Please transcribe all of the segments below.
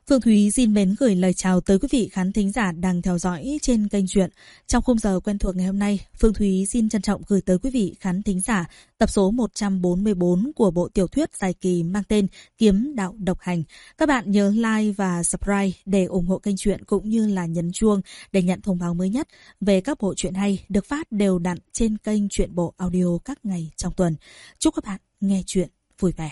Phương Thúy xin mến gửi lời chào tới quý vị khán thính giả đang theo dõi trên kênh truyện. Trong khung giờ quen thuộc ngày hôm nay, Phương Thúy xin trân trọng gửi tới quý vị khán thính giả tập số 144 của bộ tiểu thuyết dài kỳ mang tên Kiếm Đạo Độc Hành. Các bạn nhớ like và subscribe để ủng hộ kênh truyện cũng như là nhấn chuông để nhận thông báo mới nhất về các bộ truyện hay được phát đều đặn trên kênh Truyện Bộ Audio các ngày trong tuần. Chúc các bạn nghe truyện vui vẻ.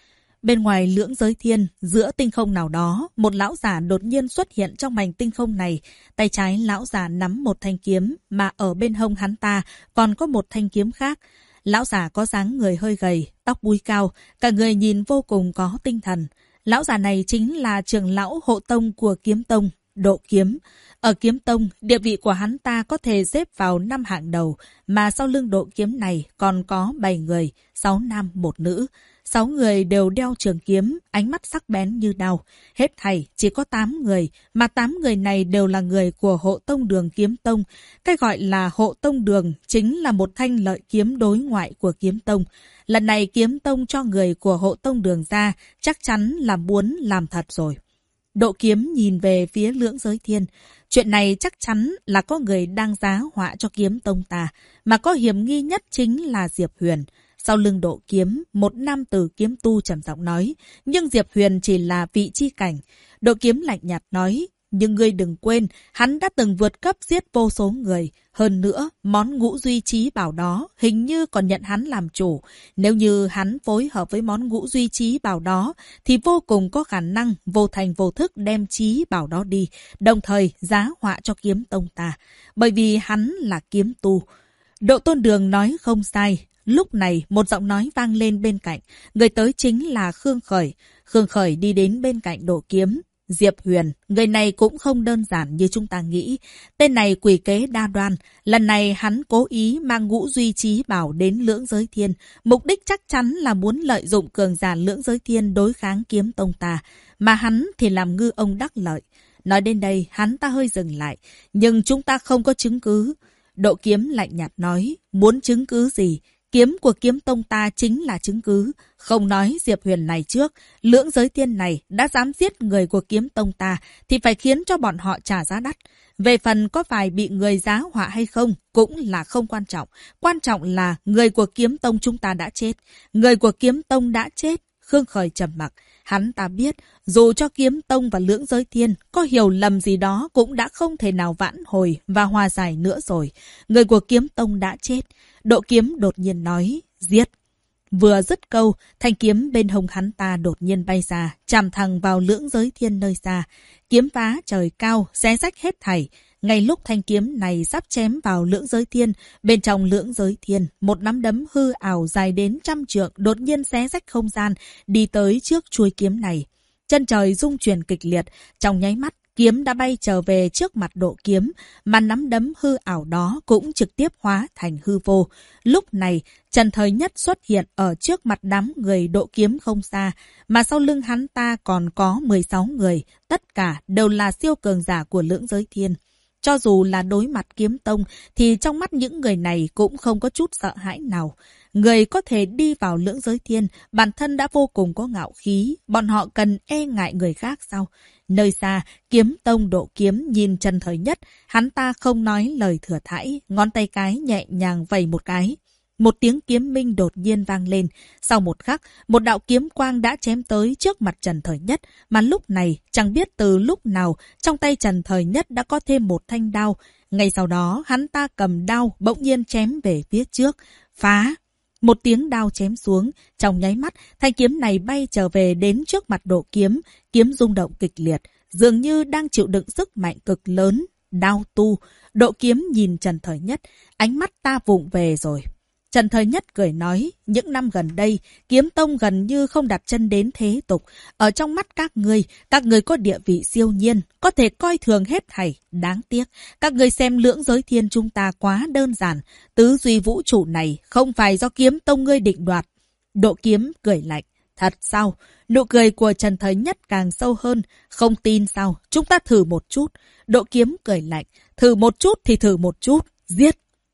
Bên ngoài lưỡng giới thiên, giữa tinh không nào đó, một lão giả đột nhiên xuất hiện trong mảnh tinh không này. Tay trái lão giả nắm một thanh kiếm, mà ở bên hông hắn ta còn có một thanh kiếm khác. Lão giả có dáng người hơi gầy, tóc búi cao, cả người nhìn vô cùng có tinh thần. Lão giả này chính là trưởng lão hộ tông của Kiếm Tông, Độ Kiếm. Ở Kiếm Tông, địa vị của hắn ta có thể xếp vào 5 hạng đầu, mà sau lưng Độ Kiếm này còn có 7 người, 6 nam 1 nữ. 6 người đều đeo trường kiếm, ánh mắt sắc bén như đao. Hết thảy chỉ có 8 người, mà 8 người này đều là người của hộ tông đường Kiếm Tông. Cái gọi là hộ tông đường chính là một thanh lợi kiếm đối ngoại của Kiếm Tông. Lần này Kiếm Tông cho người của hộ tông đường ra, chắc chắn là muốn làm thật rồi. Độ Kiếm nhìn về phía lưỡng giới thiên. Chuyện này chắc chắn là có người đang giá họa cho Kiếm Tông ta, mà có hiểm nghi nhất chính là Diệp Huyền. Sau lưng Độ Kiếm, một nam tử kiếm tu trầm giọng nói, nhưng Diệp Huyền chỉ là vị chi cảnh. Độ Kiếm lạnh nhạt nói, nhưng ngươi đừng quên, hắn đã từng vượt cấp giết vô số người. Hơn nữa, món ngũ duy trí bảo đó hình như còn nhận hắn làm chủ. Nếu như hắn phối hợp với món ngũ duy trí bảo đó, thì vô cùng có khả năng vô thành vô thức đem trí bảo đó đi, đồng thời giá họa cho Kiếm Tông ta. Bởi vì hắn là kiếm tu. Độ Tôn Đường nói không sai. Lúc này, một giọng nói vang lên bên cạnh. Người tới chính là Khương Khởi. Khương Khởi đi đến bên cạnh Độ Kiếm. Diệp Huyền, người này cũng không đơn giản như chúng ta nghĩ. Tên này quỷ kế đa đoan. Lần này hắn cố ý mang ngũ duy trí bảo đến lưỡng giới thiên. Mục đích chắc chắn là muốn lợi dụng cường giả lưỡng giới thiên đối kháng Kiếm Tông ta. Mà hắn thì làm ngư ông đắc lợi. Nói đến đây, hắn ta hơi dừng lại. Nhưng chúng ta không có chứng cứ. Độ Kiếm lạnh nhạt nói, muốn chứng cứ gì? Kiếm của Kiếm Tông ta chính là chứng cứ. Không nói Diệp Huyền này trước, lưỡng giới thiên này đã dám giết người của Kiếm Tông ta thì phải khiến cho bọn họ trả giá đắt. Về phần có phải bị người giá họa hay không cũng là không quan trọng. Quan trọng là người của Kiếm Tông chúng ta đã chết. Người của Kiếm Tông đã chết. Khương Khởi trầm mặc. Hắn ta biết, dù cho Kiếm Tông và lưỡng giới thiên có hiểu lầm gì đó cũng đã không thể nào vãn hồi và hòa giải nữa rồi. Người của Kiếm Tông đã chết. Độ Kiếm đột nhiên nói, giết. Vừa dứt câu, thanh kiếm bên hông hắn ta đột nhiên bay ra, chạm thẳng vào lưỡng giới thiên nơi xa. Kiếm phá trời cao, xé rách hết thảy. Ngay lúc thanh kiếm này sắp chém vào lưỡng giới thiên, bên trong lưỡng giới thiên, một nắm đấm hư ảo dài đến 100 trượng đột nhiên xé rách không gian, đi tới trước chuôi kiếm này. Chân trời rung chuyển kịch liệt, trong nháy mắt, kiếm đã bay trở về trước mặt Độ Kiếm, mà nắm đấm hư ảo đó cũng trực tiếp hóa thành hư vô. Lúc này, Trần Thời Nhất xuất hiện ở trước mặt đám người Độ Kiếm không xa, mà sau lưng hắn ta còn có 16 người, tất cả đều là siêu cường giả của lưỡng giới thiên. Cho dù là đối mặt Kiếm Tông, thì trong mắt những người này cũng không có chút sợ hãi nào. Người có thể đi vào lưỡng giới thiên, bản thân đã vô cùng có ngạo khí, bọn họ cần e ngại người khác sao? Nơi xa, Kiếm Tông Độ Kiếm nhìn Trần Thời Nhất, hắn ta không nói lời thừa thãi, ngón tay cái nhẹ nhàng vẩy một cái. Một tiếng kiếm minh đột nhiên vang lên. Sau một khắc, một đạo kiếm quang đã chém tới trước mặt Trần Thời Nhất, mà lúc này, chẳng biết từ lúc nào, trong tay Trần Thời Nhất đã có thêm một thanh đao. Ngay sau đó, hắn ta cầm đao, bỗng nhiên chém về phía trước. Phá! Một tiếng đao chém xuống, trong nháy mắt, thanh kiếm này bay trở về đến trước mặt Độ Kiếm, kiếm rung động kịch liệt, dường như đang chịu đựng sức mạnh cực lớn. Đao tu! Độ Kiếm nhìn Trần Thời Nhất, ánh mắt ta vụng về rồi. Trần Thời Nhất cười nói, những năm gần đây, Kiếm Tông gần như không đặt chân đến thế tục. Ở trong mắt các người có địa vị siêu nhiên, có thể coi thường hết thảy. Đáng tiếc, các người xem lưỡng giới thiên chúng ta quá đơn giản. Tứ duy vũ trụ này không phải do Kiếm Tông ngươi định đoạt. Độ Kiếm cười lạnh. Thật sao? Nụ cười của Trần Thời Nhất càng sâu hơn. Không tin sao? Chúng ta thử một chút. Độ Kiếm cười lạnh. Thử một chút thì thử một chút. Giết!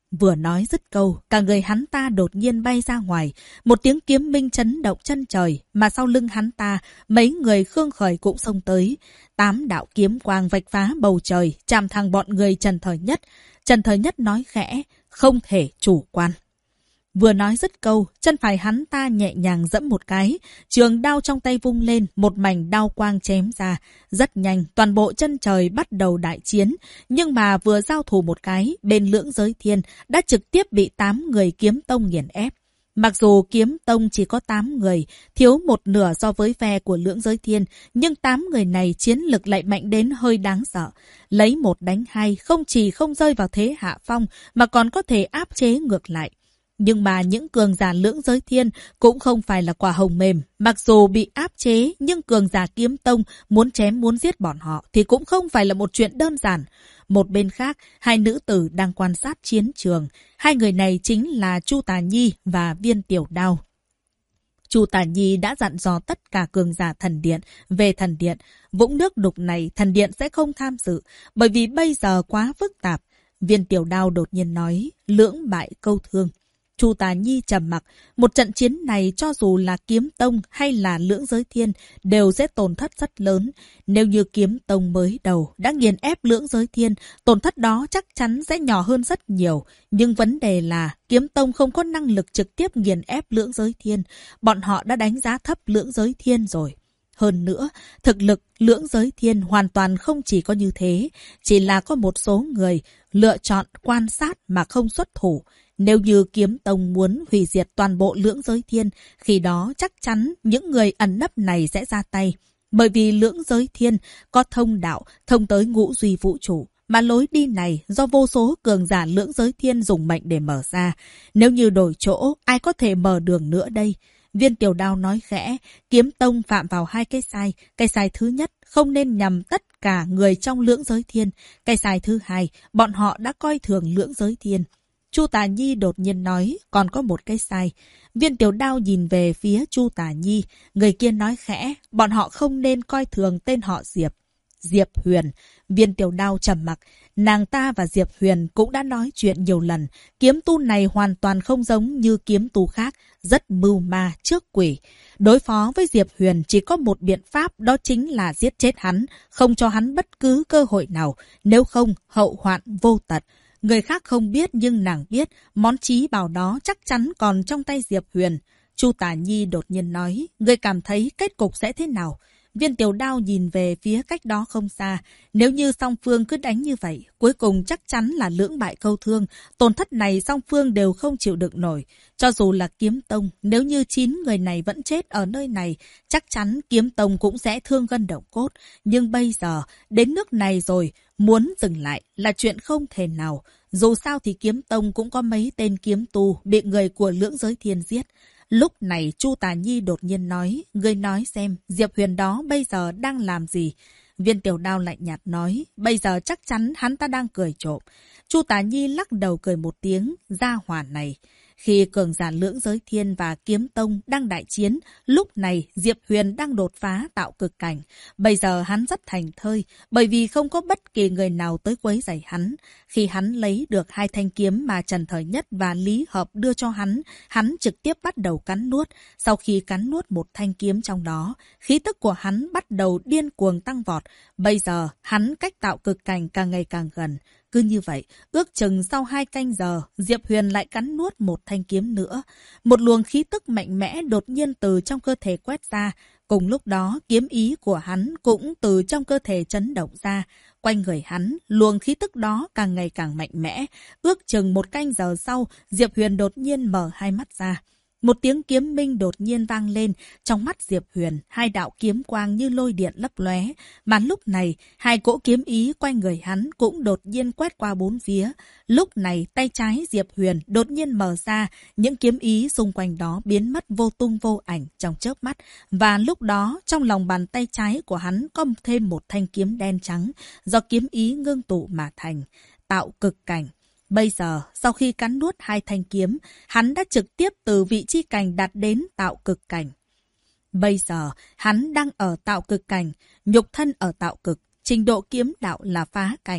Vừa nói dứt câu, cả người hắn ta đột nhiên bay ra ngoài. Một tiếng kiếm minh chấn động chân trời, mà sau lưng hắn ta, mấy người Khương Khởi cũng xông tới. 8 đạo kiếm quang vạch phá bầu trời, chạm thẳng bọn người Trần Thời Nhất. Trần Thời Nhất nói khẽ, không thể chủ quan. Vừa nói dứt câu, chân phải hắn ta nhẹ nhàng giẫm một cái, trường đao trong tay vung lên, một mảnh đao quang chém ra. Rất nhanh, toàn bộ chân trời bắt đầu đại chiến, nhưng mà vừa giao thủ một cái, bên Lưỡng Giới Thiên đã trực tiếp bị 8 người kiếm tông nghiền ép. Mặc dù kiếm tông chỉ có 8 người, thiếu một nửa so với phe của Lưỡng Giới Thiên, nhưng 8 người này chiến lực lại mạnh đến hơi đáng sợ. Lấy 1 đánh 2, không chỉ không rơi vào thế hạ phong, mà còn có thể áp chế ngược lại. Nhưng mà những cường giả Lưỡng Giới Thiên cũng không phải là quả hồng mềm. Mặc dù bị áp chế, nhưng cường giả kiếm tông muốn chém muốn giết bọn họ thì cũng không phải là một chuyện đơn giản. Một bên khác, 2 nữ tử đang quan sát chiến trường. 2 người này chính là Chu Tà Nhi và Viên Tiểu Đao. Chu Tà Nhi đã dặn dò tất cả cường giả thần điện về thần điện. Vũng nước đục này thần điện sẽ không tham dự, bởi vì bây giờ quá phức tạp. Viên Tiểu Đao đột nhiên nói, lưỡng bại câu thương. Chu Tà Nhi trầm mặc, một trận chiến này cho dù là kiếm tông hay là Lưỡng Giới Thiên đều sẽ tổn thất rất lớn. Nếu như kiếm tông mới đầu đã nghiền ép Lưỡng Giới Thiên, tổn thất đó chắc chắn sẽ nhỏ hơn rất nhiều. Nhưng vấn đề là kiếm tông không có năng lực trực tiếp nghiền ép Lưỡng Giới Thiên. Bọn họ đã đánh giá thấp Lưỡng Giới Thiên rồi. Hơn nữa, thực lực Lưỡng Giới Thiên hoàn toàn không chỉ có như thế, chỉ là có một số người lựa chọn quan sát mà không xuất thủ. Nếu như kiếm tông muốn hủy diệt toàn bộ Lưỡng Giới Thiên, khi đó chắc chắn những người ẩn nấp này sẽ ra tay. Bởi vì Lưỡng Giới Thiên có thông đạo thông tới ngũ duy vũ trụ, mà lối đi này do vô số cường giả Lưỡng Giới Thiên dùng mệnh để mở ra. Nếu như đổi chỗ, ai có thể mở đường nữa đây? Viên Tiểu Đao nói khẽ, kiếm tông phạm vào 2 cái sai. Cái sai thứ nhất, không nên nhằm tất cả người trong Lưỡng Giới Thiên. Cái sai thứ hai, bọn họ đã coi thường Lưỡng Giới Thiên. Chu Tà Nhi đột nhiên nói, còn có một cái sai. Viên Tiểu Đao nhìn về phía Chu Tà Nhi, người kia nói khẽ, bọn họ không nên coi thường tên họ Diệp. Diệp Huyền. Viên Tiểu Đao trầm mặc, nàng ta và Diệp Huyền cũng đã nói chuyện nhiều lần. Kiếm tu này hoàn toàn không giống như kiếm tu khác, rất mưu ma trước quỷ. Đối phó với Diệp Huyền chỉ có một biện pháp, đó chính là giết chết hắn, không cho hắn bất cứ cơ hội nào, nếu không hậu hoạn vô tận. Người khác không biết nhưng nàng biết, món trí bảo đó chắc chắn còn trong tay Diệp Huyền. Chu Tà Nhi đột nhiên nói, người cảm thấy kết cục sẽ thế nào? Viên Tiểu Đao nhìn về phía cách đó không xa. Nếu như song phương cứ đánh như vậy, cuối cùng chắc chắn là lưỡng bại câu thương. Tổn thất này song phương đều không chịu đựng nổi. Cho dù là kiếm tông, nếu như 9 người này vẫn chết ở nơi này, chắc chắn kiếm tông cũng sẽ thương gân động cốt. Nhưng bây giờ, đến nước này rồi, muốn dừng lại là chuyện không thể nào. Dù sao thì kiếm tông cũng có mấy tên kiếm tu bị người của Lưỡng Giới Thiên giết. Lúc này Chu Tà Nhi đột nhiên nói, ngươi nói xem, Diệp Huyền đó bây giờ đang làm gì? Viên Tiểu Đao lạnh nhạt nói, bây giờ chắc chắn hắn ta đang cười trộm. Chu Tà Nhi lắc đầu cười một tiếng, gia hỏa này. Khi cường giả Lưỡng Giới Thiên và Kiếm Tông đang đại chiến, lúc này Diệp Huyền đang đột phá tạo cực cảnh. Bây giờ hắn rất thành thơi, bởi vì không có bất kỳ người nào tới quấy rầy hắn. Khi hắn lấy được 2 thanh kiếm mà Trần Thời Nhất và Lý Hợp đưa cho hắn trực tiếp bắt đầu cắn nuốt. Sau khi cắn nuốt một thanh kiếm trong đó, khí tức của hắn bắt đầu điên cuồng tăng vọt. Bây giờ, hắn cách tạo cực cảnh càng ngày càng gần. Cứ như vậy, ước chừng sau 2 canh giờ, Diệp Huyền lại cắn nuốt một thanh kiếm nữa. Một luồng khí tức mạnh mẽ đột nhiên từ trong cơ thể quét ra. Cùng lúc đó, kiếm ý của hắn cũng từ trong cơ thể chấn động ra. Quanh người hắn, luồng khí tức đó càng ngày càng mạnh mẽ. Ước chừng 1 canh giờ sau, Diệp Huyền đột nhiên mở hai mắt ra. Một tiếng kiếm minh đột nhiên vang lên, trong mắt Diệp Huyền, 2 đạo kiếm quang như lôi điện lấp lóe, mà lúc này, 2 cỗ kiếm ý quanh người hắn cũng đột nhiên quét qua 4 phía. Lúc này, tay trái Diệp Huyền đột nhiên mở ra, những kiếm ý xung quanh đó biến mất vô tung vô ảnh trong chớp mắt, và lúc đó, trong lòng bàn tay trái của hắn có thêm một thanh kiếm đen trắng, do kiếm ý ngưng tụ mà thành, tạo cực cảnh. Bây giờ, sau khi cắn nuốt 2 thanh kiếm, hắn đã trực tiếp từ vị chi cảnh đạt đến tạo cực cảnh. Bây giờ, hắn đang ở tạo cực cảnh, nhục thân ở tạo cực, trình độ kiếm đạo là phá cảnh.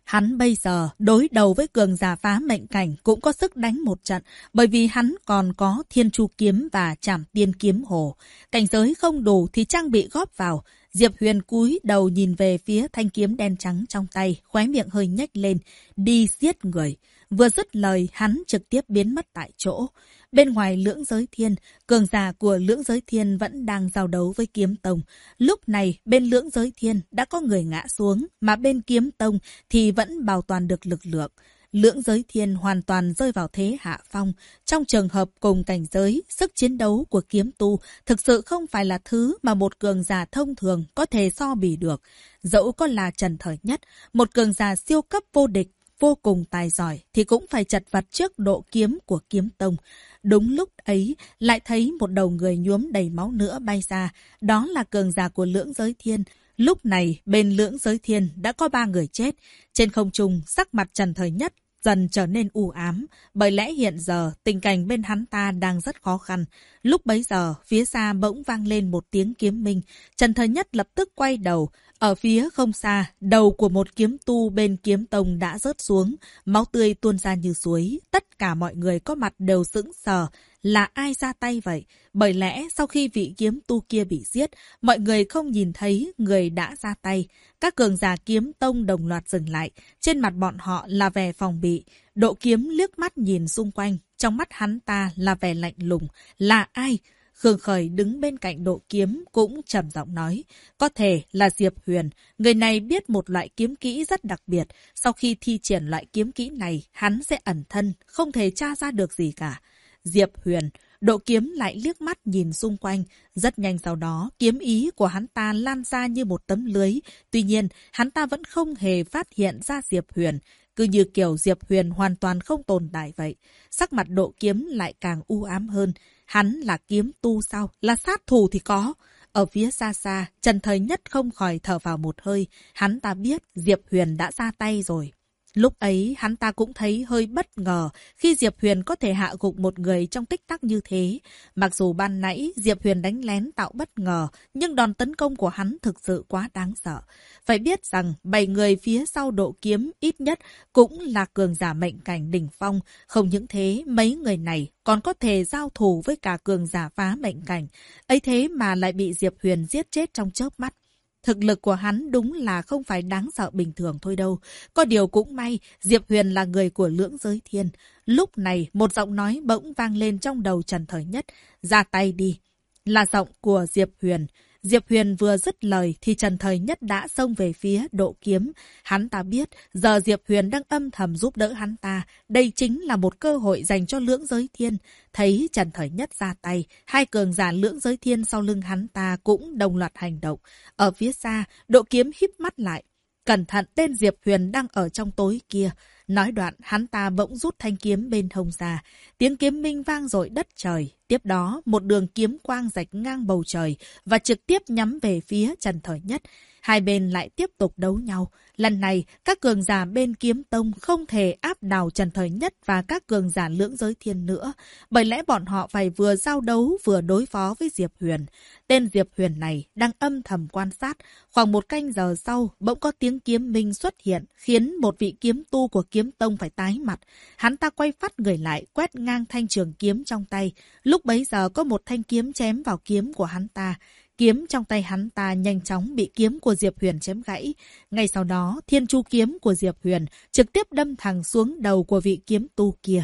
Hắn bây giờ đối đầu với cường giả phá mệnh cảnh cũng có sức đánh một trận, bởi vì hắn còn có Thiên Chu Kiếm và Trảm Tiên Kiếm Hồ. Cảnh giới không đủ thì trang bị góp vào. Diệp Huyền cúi đầu nhìn về phía thanh kiếm đen trắng trong tay, khóe miệng hơi nhếch lên, đi giết người. Vừa dứt lời, hắn trực tiếp biến mất tại chỗ. Bên ngoài Lưỡng Giới Thiên, cường giả của Lưỡng Giới Thiên vẫn đang giao đấu với Kiếm Tông. Lúc này, bên Lưỡng Giới Thiên đã có người ngã xuống, mà bên Kiếm Tông thì vẫn bảo toàn được lực lượng. Lưỡng Giới Thiên hoàn toàn rơi vào thế hạ phong. Trong trường hợp cùng cảnh giới, sức chiến đấu của kiếm tu thực sự không phải là thứ mà một cường giả thông thường có thể so bì được. Dẫu có là Trần Thời Nhất, một cường giả siêu cấp vô địch, vô cùng tài giỏi thì cũng phải chật vật trước độ kiếm của Kiếm Tông. Đúng lúc ấy, lại thấy một đầu người nhuốm đầy máu nữa bay ra. Đó là cường giả của Lưỡng Giới Thiên. Lúc này, bên Lưỡng Giới Thiên đã có 3 người chết. Trên không trung, sắc mặt Trần Thời Nhất dần trở nên u ám, bởi lẽ hiện giờ tình cảnh bên hắn ta đang rất khó khăn. Lúc bấy giờ, phía xa bỗng vang lên một tiếng kiếm minh. Trần Thời Nhất lập tức quay đầu. Ở phía không xa, đầu của một kiếm tu bên Kiếm Tông đã rớt xuống, máu tươi tuôn ra như suối. Tất cả mọi người có mặt đều sững sờ. Là ai ra tay vậy? Bởi lẽ sau khi vị kiếm tu kia bị giết, mọi người không nhìn thấy người đã ra tay. Các cường giả Kiếm Tông đồng loạt dừng lại. Trên mặt bọn họ là vẻ phòng bị. Độ Kiếm liếc mắt nhìn xung quanh. Trong mắt hắn ta là vẻ lạnh lùng. Là ai? Khương Khởi đứng bên cạnh Độ Kiếm cũng trầm giọng nói. Có thể là Diệp Huyền. Người này biết một loại kiếm kỹ rất đặc biệt. Sau khi thi triển loại kiếm kỹ này, hắn sẽ ẩn thân, không thể tra ra được gì cả. Diệp Huyền. Độ Kiếm lại liếc mắt nhìn xung quanh. Rất nhanh sau đó, kiếm ý của hắn ta lan ra như một tấm lưới. Tuy nhiên, hắn ta vẫn không hề phát hiện ra Diệp Huyền. Cứ như kiểu Diệp Huyền hoàn toàn không tồn tại vậy. Sắc mặt Độ Kiếm lại càng u ám hơn. Hắn là kiếm tu sao? Là sát thủ thì có. Ở phía xa xa, Trần Thời Nhất không khỏi thở vào một hơi. Hắn ta biết Diệp Huyền đã ra tay rồi. Lúc ấy, hắn ta cũng thấy hơi bất ngờ khi Diệp Huyền có thể hạ gục một người trong tích tắc như thế. Mặc dù ban nãy Diệp Huyền đánh lén tạo bất ngờ, nhưng đòn tấn công của hắn thực sự quá đáng sợ. Phải biết rằng 7 người phía sau Độ Kiếm ít nhất cũng là cường giả mệnh cảnh đỉnh phong. Không những thế, mấy người này còn có thể giao thủ với cả cường giả phá mệnh cảnh. Ấy thế mà lại bị Diệp Huyền giết chết trong chớp mắt. Thực lực của hắn đúng là không phải đáng sợ bình thường thôi đâu. Có điều cũng may, Diệp Huyền là người của Lưỡng Giới Thiên. Lúc này, một giọng nói bỗng vang lên trong đầu Trần Thời Nhất. Ra tay đi. Là giọng của Diệp Huyền. Diệp Huyền vừa dứt lời thì Trần Thời Nhất đã xông về phía Độ Kiếm. Hắn ta biết, giờ Diệp Huyền đang âm thầm giúp đỡ hắn ta. Đây chính là một cơ hội dành cho Lưỡng Giới Thiên. Thấy Trần Thời Nhất ra tay, 2 cường giả Lưỡng Giới Thiên sau lưng hắn ta cũng đồng loạt hành động. Ở phía xa, Độ Kiếm híp mắt lại. Cẩn thận, tên Diệp Huyền đang ở trong tối kia. Nói đoạn, hắn ta bỗng rút thanh kiếm bên hông ra. Tiếng kiếm minh vang dội đất trời. Tiếp đó, một đường kiếm quang rạch ngang bầu trời và trực tiếp nhắm về phía Trần Thời Nhất. Hai bên lại tiếp tục đấu nhau. Lần này, các cường giả bên Kiếm Tông không thể áp đảo Trần Thời Nhất và các cường giả Lưỡng Giới Thiên nữa. Bởi lẽ bọn họ phải vừa giao đấu vừa đối phó với Diệp Huyền. Tên Diệp Huyền này đang âm thầm quan sát. Khoảng 1 canh giờ sau, bỗng có tiếng kiếm minh xuất hiện, khiến một vị kiếm tu của Kiếm Tông phải tái mặt. Hắn ta quay phát người lại, quét ngang thanh trường kiếm trong tay. Lúc bấy giờ có một thanh kiếm chém vào kiếm của hắn ta. Kiếm trong tay hắn ta nhanh chóng bị kiếm của Diệp Huyền chém gãy. Ngay sau đó, Thiên Chu kiếm của Diệp Huyền trực tiếp đâm thẳng xuống đầu của vị kiếm tu kia.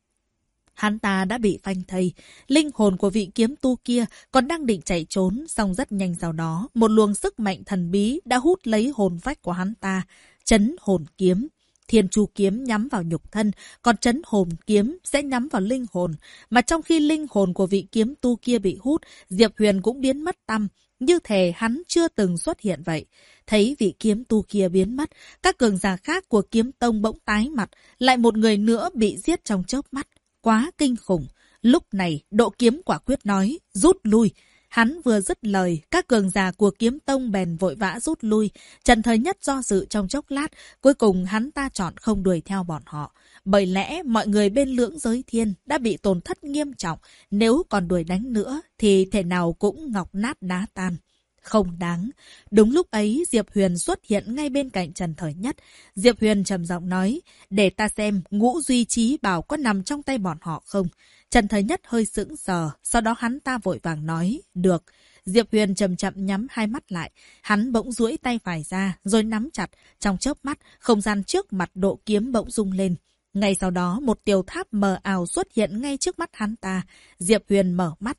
Hắn ta đã bị phanh thây. Linh hồn của vị kiếm tu kia còn đang định chạy trốn, song rất nhanh sau đó, một luồng sức mạnh thần bí đã hút lấy hồn phách của hắn ta. Trấn hồn kiếm. Thiên Chu kiếm nhắm vào nhục thân, còn trấn hồn kiếm sẽ nhắm vào linh hồn. Mà trong khi linh hồn của vị kiếm tu kia bị hút, Diệp Huyền cũng biến mất tăm, như thể hắn chưa từng xuất hiện vậy. Thấy vị kiếm tu kia biến mất, các cường giả khác của Kiếm Tông bỗng tái mặt, lại một người nữa bị giết trong chớp mắt. Quá kinh khủng. Lúc này, Độ Kiếm quả quyết nói, rút lui. Hắn vừa dứt lời, các cường giả của Kiếm Tông bèn vội vã rút lui. Trần Thời Nhất do dự trong chốc lát, cuối cùng hắn ta chọn không đuổi theo bọn họ. Bởi lẽ mọi người bên Lưỡng Giới Thiên đã bị tổn thất nghiêm trọng, nếu còn đuổi đánh nữa thì thể nào cũng ngọc nát đá tan. Không đáng. Đúng lúc ấy, Diệp Huyền xuất hiện ngay bên cạnh Trần Thời Nhất. Diệp Huyền trầm giọng nói, để ta xem Ngũ Duy Chí Bảo có nằm trong tay bọn họ không. Trần Thời Nhất hơi sững sờ, sau đó hắn ta vội vàng nói, được. Diệp Huyền chậm chậm nhắm hai mắt lại, hắn bỗng duỗi tay phải ra, rồi nắm chặt. Trong chớp mắt, không gian trước mặt Độ Kiếm bỗng rung lên. Ngay sau đó, một tiểu tháp mờ ảo xuất hiện ngay trước mắt hắn ta. Diệp Huyền mở mắt,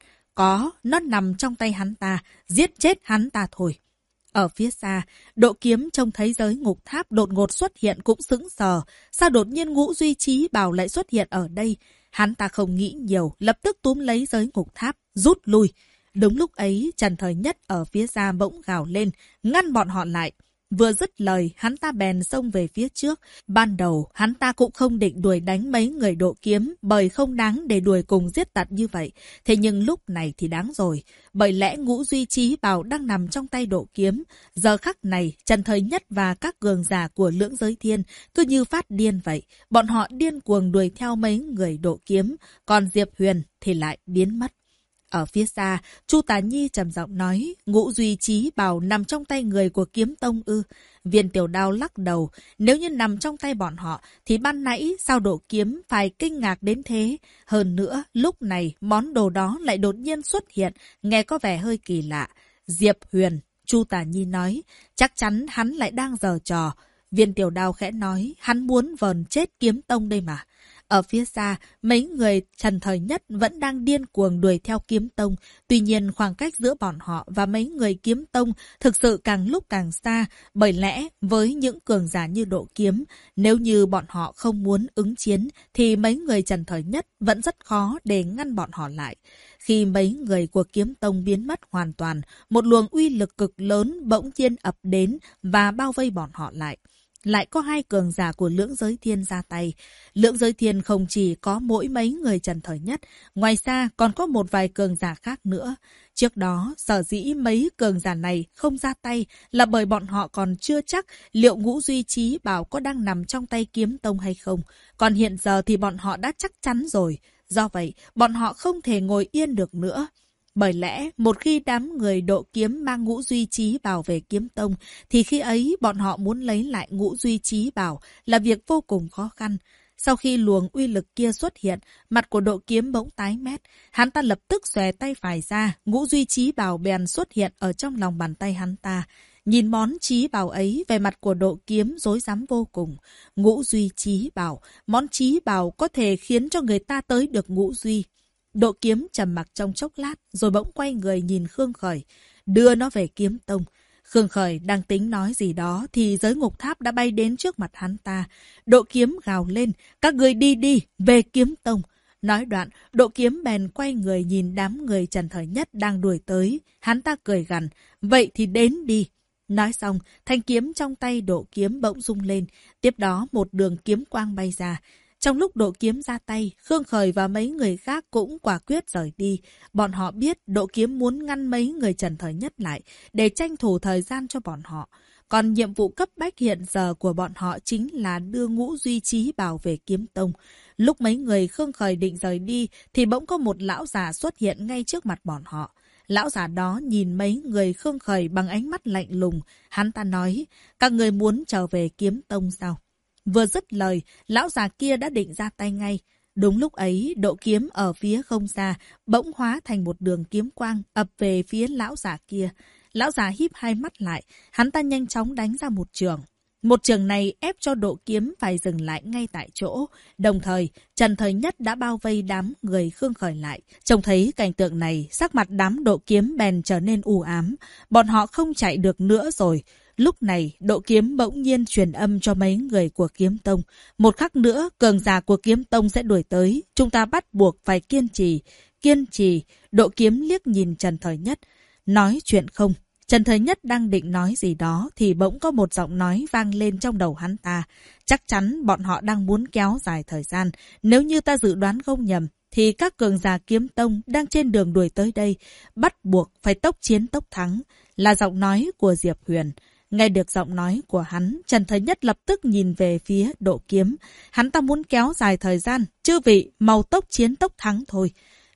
nó nằm trong tay hắn ta, giết chết hắn ta thôi. Ở phía xa, Độ Kiếm trông thấy giới ngục tháp đột ngột xuất hiện cũng sững sờ. Sao đột nhiên Ngũ Duy Chí Bảo lại xuất hiện ở đây? Hắn ta không nghĩ nhiều, lập tức túm lấy giới ngục tháp, rút lui. Đúng lúc ấy, Trần Thời Nhất ở phía xa bỗng gào lên, ngăn bọn họ lại. Vừa dứt lời, hắn ta bèn xông về phía trước. Ban đầu, hắn ta cũng không định đuổi đánh mấy người Độ Kiếm, bởi không đáng để đuổi cùng giết tận như vậy. Thế nhưng lúc này thì đáng rồi, bởi lẽ Ngũ Duy Chí Bảo đang nằm trong tay Độ Kiếm. Giờ khắc này, Trần Thời Nhất và các cường giả của Lưỡng Giới Thiên cứ như phát điên vậy. Bọn họ điên cuồng đuổi theo mấy người Độ Kiếm, còn Diệp Huyền thì lại biến mất. Ở phía xa, Chu Tả Nhi trầm giọng nói, Ngũ Duy Chí Bảo nằm trong tay người của Kiếm Tông ư? Viên Tiểu Đao lắc đầu, nếu như nằm trong tay bọn họ, thì ban nãy sao Độ Kiếm phải kinh ngạc đến thế? Hơn nữa, lúc này món đồ đó lại đột nhiên xuất hiện, nghe có vẻ hơi kỳ lạ. Diệp Huyền, Chu Tả Nhi nói, chắc chắn hắn lại đang giở trò. Viên Tiểu Đao khẽ nói, hắn muốn vờn chết Kiếm Tông đây mà. Ở phía xa, mấy người Trần Thời Nhất vẫn đang điên cuồng đuổi theo Kiếm Tông. Tuy nhiên khoảng cách giữa bọn họ và mấy người Kiếm Tông thực sự càng lúc càng xa. Bởi lẽ với những cường giả như Độ Kiếm, nếu như bọn họ không muốn ứng chiến thì mấy người Trần Thời Nhất vẫn rất khó để ngăn bọn họ lại. Khi mấy người của Kiếm Tông biến mất hoàn toàn, một luồng uy lực cực lớn bỗng nhiên ập đến và bao vây bọn họ lại. Lại có hai cường giả của Lưỡng Giới Thiên ra tay. Lưỡng Giới Thiên không chỉ có mỗi mấy người Trần Thời Nhất, ngoài ra còn có một vài cường giả khác nữa. Trước đó, sở dĩ mấy cường giả này không ra tay là bởi bọn họ còn chưa chắc liệu Ngũ Duy Chí Bảo có đang nằm trong tay Kiếm Tông hay không. Còn hiện giờ thì bọn họ đã chắc chắn rồi. Do vậy, bọn họ không thể ngồi yên được nữa. Bởi lẽ, một khi đám người Độ Kiếm mang Ngũ Duy Chí Bảo về Kiếm Tông, thì khi ấy bọn họ muốn lấy lại Ngũ Duy Chí Bảo là việc vô cùng khó khăn. Sau khi luồng uy lực kia xuất hiện, mặt của Độ Kiếm bỗng tái mét. Hắn ta lập tức xòe tay phải ra, Ngũ Duy Chí Bảo bèn xuất hiện ở trong lòng bàn tay hắn ta. Nhìn món chí bảo ấy, về mặt của Độ Kiếm rối rắm vô cùng. Ngũ Duy Chí Bảo, món chí bảo có thể khiến cho người ta tới được Ngũ Duy. Độ Kiếm trầm mặc trong chốc lát, rồi bỗng quay người nhìn Khương Khởi, đưa nó về Kiếm Tông. Khương Khởi đang tính nói gì đó, thì giới ngục tháp đã bay đến trước mặt hắn ta. Độ Kiếm gào lên, các người đi đi, về Kiếm Tông. Nói đoạn, Độ Kiếm bèn quay người nhìn đám người Trần Thời Nhất đang đuổi tới. Hắn ta cười gằn, vậy thì đến đi. Nói xong, thanh kiếm trong tay Độ Kiếm bỗng rung lên, tiếp đó một đường kiếm quang bay ra. Trong lúc Độ Kiếm ra tay, Khương Khởi và mấy người khác cũng quả quyết rời đi. Bọn họ biết Độ Kiếm muốn ngăn mấy người Trần Thời Nhất lại để tranh thủ thời gian cho bọn họ. Còn nhiệm vụ cấp bách hiện giờ của bọn họ chính là đưa Ngũ Duy Chí Bảo về Kiếm Tông. Lúc mấy người Khương Khởi định rời đi thì bỗng có một lão già xuất hiện ngay trước mặt bọn họ. Lão già đó nhìn mấy người Khương Khởi bằng ánh mắt lạnh lùng. Hắn ta nói, các người muốn trở về Kiếm Tông sao? Vừa dứt lời, lão già kia đã định ra tay ngay. Đúng lúc ấy, Độ Kiếm ở phía không xa, bỗng hóa thành một đường kiếm quang ập về phía lão già kia. Lão già híp hai mắt lại, hắn ta nhanh chóng đánh ra một chưởng. Một chưởng này ép cho Độ Kiếm phải dừng lại ngay tại chỗ. Đồng thời, Trần Thời Nhất đã bao vây đám người Khương Khởi lại. Trông thấy cảnh tượng này, sắc mặt đám Độ Kiếm bèn trở nên u ám. Bọn họ không chạy được nữa rồi. Lúc này, Độ Kiếm bỗng nhiên truyền âm cho mấy người của Kiếm Tông. Một khắc nữa, cường giả của Kiếm Tông sẽ đuổi tới. Chúng ta bắt buộc phải kiên trì. Kiên trì, Độ Kiếm liếc nhìn Trần Thời Nhất. Nói chuyện không? Trần Thời Nhất đang định nói gì đó thì bỗng có một giọng nói vang lên trong đầu hắn ta. Chắc chắn bọn họ đang muốn kéo dài thời gian. Nếu như ta dự đoán không nhầm, thì các cường giả Kiếm Tông đang trên đường đuổi tới đây. Bắt buộc phải tốc chiến tốc thắng. Là giọng nói của Diệp Huyền. Nghe được giọng nói của hắn, Trần Thời Nhất lập tức nhìn về phía Độ Kiếm. Hắn ta muốn kéo dài thời gian, chư vị mau tốc chiến tốc thắng thôi.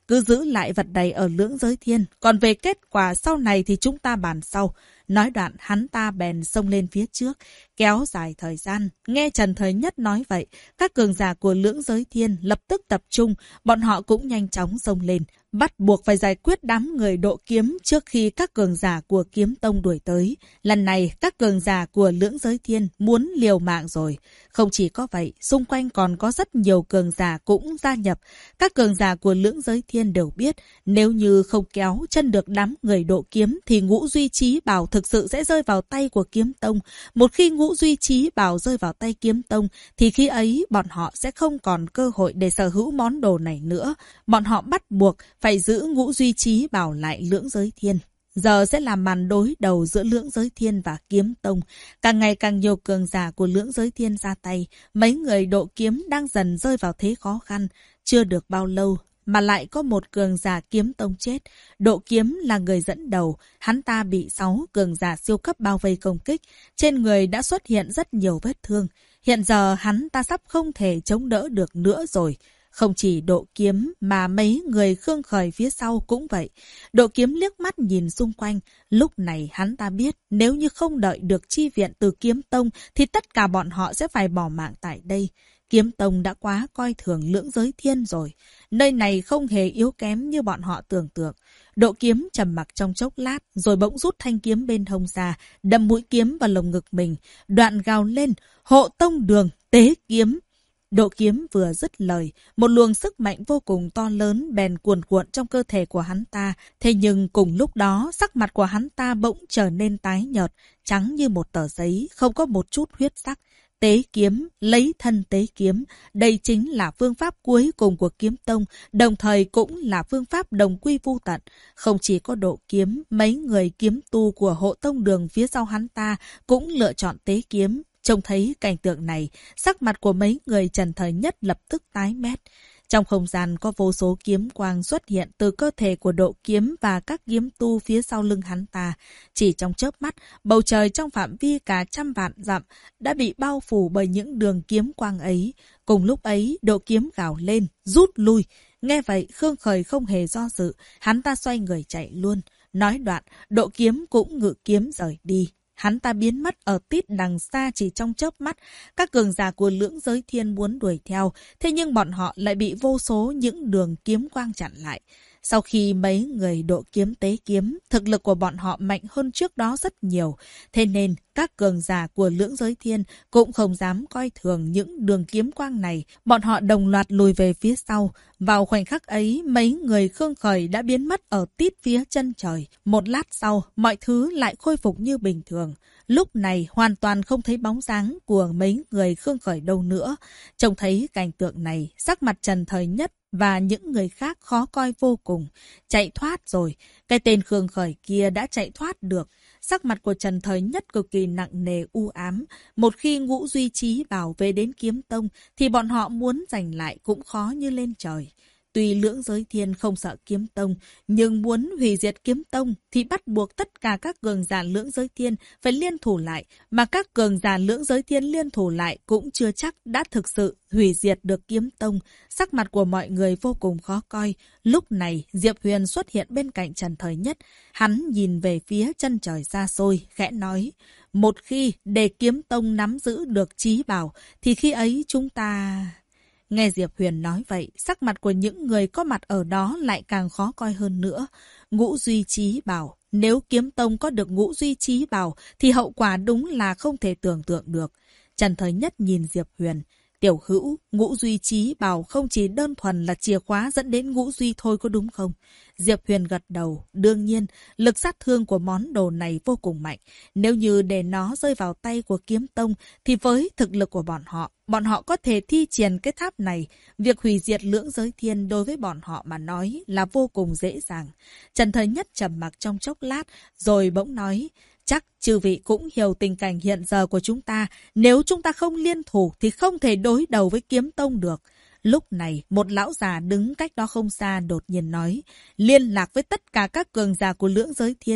cứ giữ lại vật này ở Lưỡng Giới Thiên. Còn về kết quả sau này thì chúng ta bàn sau. Nói đoạn hắn ta bèn xông lên phía trước, kéo dài thời gian. Nghe Trần Thời Nhất nói vậy, các cường giả của Lưỡng Giới Thiên lập tức tập trung, bọn họ cũng nhanh chóng xông lên. Bắt buộc phải giải quyết đám người Độ Kiếm trước khi các cường giả của Kiếm Tông đuổi tới. Lần này, các cường giả của Lưỡng Giới Thiên muốn liều mạng rồi. Không chỉ có vậy, xung quanh còn có rất nhiều cường giả cũng gia nhập. Các cường giả của Lưỡng Giới Thiên đều biết, nếu như không kéo chân được đám người Độ Kiếm thì Ngũ Duy Chí Bảo thực sự sẽ rơi vào tay của Kiếm Tông. Một khi Ngũ Duy Chí Bảo rơi vào tay Kiếm Tông thì khi ấy bọn họ sẽ không còn cơ hội để sở hữu món đồ này nữa. Bọn họ bắt buộc phải giữ Ngũ Duy Chí Bảo lại Lưỡng Giới Thiên. Giờ sẽ là màn đối đầu giữa Lưỡng Giới Thiên và Kiếm Tông. Càng ngày càng nhiều cường giả của Lưỡng Giới Thiên ra tay. Mấy người Độ Kiếm đang dần rơi vào thế khó khăn. Chưa được bao lâu mà lại có một cường giả Kiếm Tông chết. Độ Kiếm là người dẫn đầu. Hắn ta bị 6 cường giả siêu cấp bao vây công kích. Trên người đã xuất hiện rất nhiều vết thương. Hiện giờ hắn ta sắp không thể chống đỡ được nữa rồi. Không chỉ Độ Kiếm mà mấy người Khương Khởi phía sau cũng vậy. Độ Kiếm liếc mắt nhìn xung quanh. Lúc này hắn ta biết nếu như không đợi được chi viện từ Kiếm Tông thì tất cả bọn họ sẽ phải bỏ mạng tại đây. Kiếm Tông đã quá coi thường Lưỡng Giới Thiên rồi. Nơi này không hề yếu kém như bọn họ tưởng tượng. Độ Kiếm trầm mặc trong chốc lát rồi bỗng rút thanh kiếm bên hông ra, đâm mũi kiếm vào lồng ngực mình. Đoạn gào lên, Hộ Tông Đường, tế kiếm. Độ Kiếm vừa dứt lời, một luồng sức mạnh vô cùng to lớn bèn cuồn cuộn trong cơ thể của hắn ta. Thế nhưng cùng lúc đó, sắc mặt của hắn ta bỗng trở nên tái nhợt, trắng như một tờ giấy, không có một chút huyết sắc. Tế kiếm, lấy thân tế kiếm, đây chính là phương pháp cuối cùng của Kiếm Tông, đồng thời cũng là phương pháp đồng quy vu tận. Không chỉ có Độ Kiếm, mấy người kiếm tu của Hộ Tông Đường phía sau hắn ta cũng lựa chọn tế kiếm. Trông thấy cảnh tượng này, sắc mặt của mấy người Trần Thời Nhất lập tức tái mét. Trong không gian có vô số kiếm quang xuất hiện từ cơ thể của Độ Kiếm và các kiếm tu phía sau lưng hắn ta. Chỉ trong chớp mắt, bầu trời trong phạm vi cả 100 vạn dặm đã bị bao phủ bởi những đường kiếm quang ấy. Cùng lúc ấy, Độ Kiếm gào lên, rút lui. Nghe vậy, Khương Khởi không hề do dự, hắn ta xoay người chạy luôn. Nói đoạn, Độ Kiếm cũng ngự kiếm rời đi. Hắn ta biến mất ở tít đằng xa chỉ trong chớp mắt. Các cường giả của Lưỡng Giới Thiên muốn đuổi theo, thế nhưng bọn họ lại bị vô số những đường kiếm quang chặn lại. Sau khi mấy người Độ Kiếm tế kiếm, thực lực của bọn họ mạnh hơn trước đó rất nhiều. Thế nên, các cường giả của Lưỡng Giới Thiên cũng không dám coi thường những đường kiếm quang này. Bọn họ đồng loạt lùi về phía sau. Vào khoảnh khắc ấy, mấy người Khương Khởi đã biến mất ở tít phía chân trời. Một lát sau, mọi thứ lại khôi phục như bình thường. Lúc này, hoàn toàn không thấy bóng dáng của mấy người Khương Khởi đâu nữa. Trông thấy cảnh tượng này, sắc mặt Trần Thời Nhất và những người khác khó coi vô cùng. Chạy thoát rồi. Cái tên Khương Khởi kia đã chạy thoát được. Sắc mặt của Trần Thời Nhất cực kỳ nặng nề u ám. Một khi Ngũ Duy Chí Bảo về đến Kiếm Tông thì bọn họ muốn giành lại cũng khó như lên trời. Tuy Lưỡng Giới Thiên không sợ Kiếm Tông, nhưng muốn hủy diệt Kiếm Tông thì bắt buộc tất cả các cường giả Lưỡng Giới Thiên phải liên thủ lại, mà các cường giả Lưỡng Giới Thiên liên thủ lại cũng chưa chắc đã thực sự hủy diệt được Kiếm Tông. Sắc mặt của mọi người vô cùng khó coi. Lúc này, Diệp Huyền xuất hiện bên cạnh Trần Thời Nhất. Hắn nhìn về phía chân trời xa xôi, khẽ nói, một khi để Kiếm Tông nắm giữ được Chí Bảo, thì khi ấy chúng ta... Nghe Diệp Huyền nói vậy, sắc mặt của những người có mặt ở đó lại càng khó coi hơn nữa. Ngũ Duy Chí Bảo, nếu Kiếm Tông có được Ngũ Duy Chí Bảo thì hậu quả đúng là không thể tưởng tượng được. Trần Thời Nhất nhìn Diệp Huyền. Tiểu hữu, Ngũ Duy Chí Bảo không chỉ đơn thuần là chìa khóa dẫn đến Ngũ Duy thôi có đúng không? Diệp Huyền gật đầu. Đương nhiên, lực sát thương của món đồ này vô cùng mạnh. Nếu như để nó rơi vào tay của Kiếm Tông thì với thực lực của bọn họ có thể thi triển cái tháp này. Việc hủy diệt Lưỡng Giới Thiên đối với bọn họ mà nói là vô cùng dễ dàng. Trần Thời Nhất trầm mặc trong chốc lát rồi bỗng nói, chắc chư vị cũng hiểu tình cảnh hiện giờ của chúng ta. Nếu chúng ta không liên thủ thì không thể đối đầu với Kiếm Tông được. Lúc này, một lão già đứng cách đó không xa đột nhiên nói, liên lạc với tất cả các cường giả của Lưỡng Giới Thiên.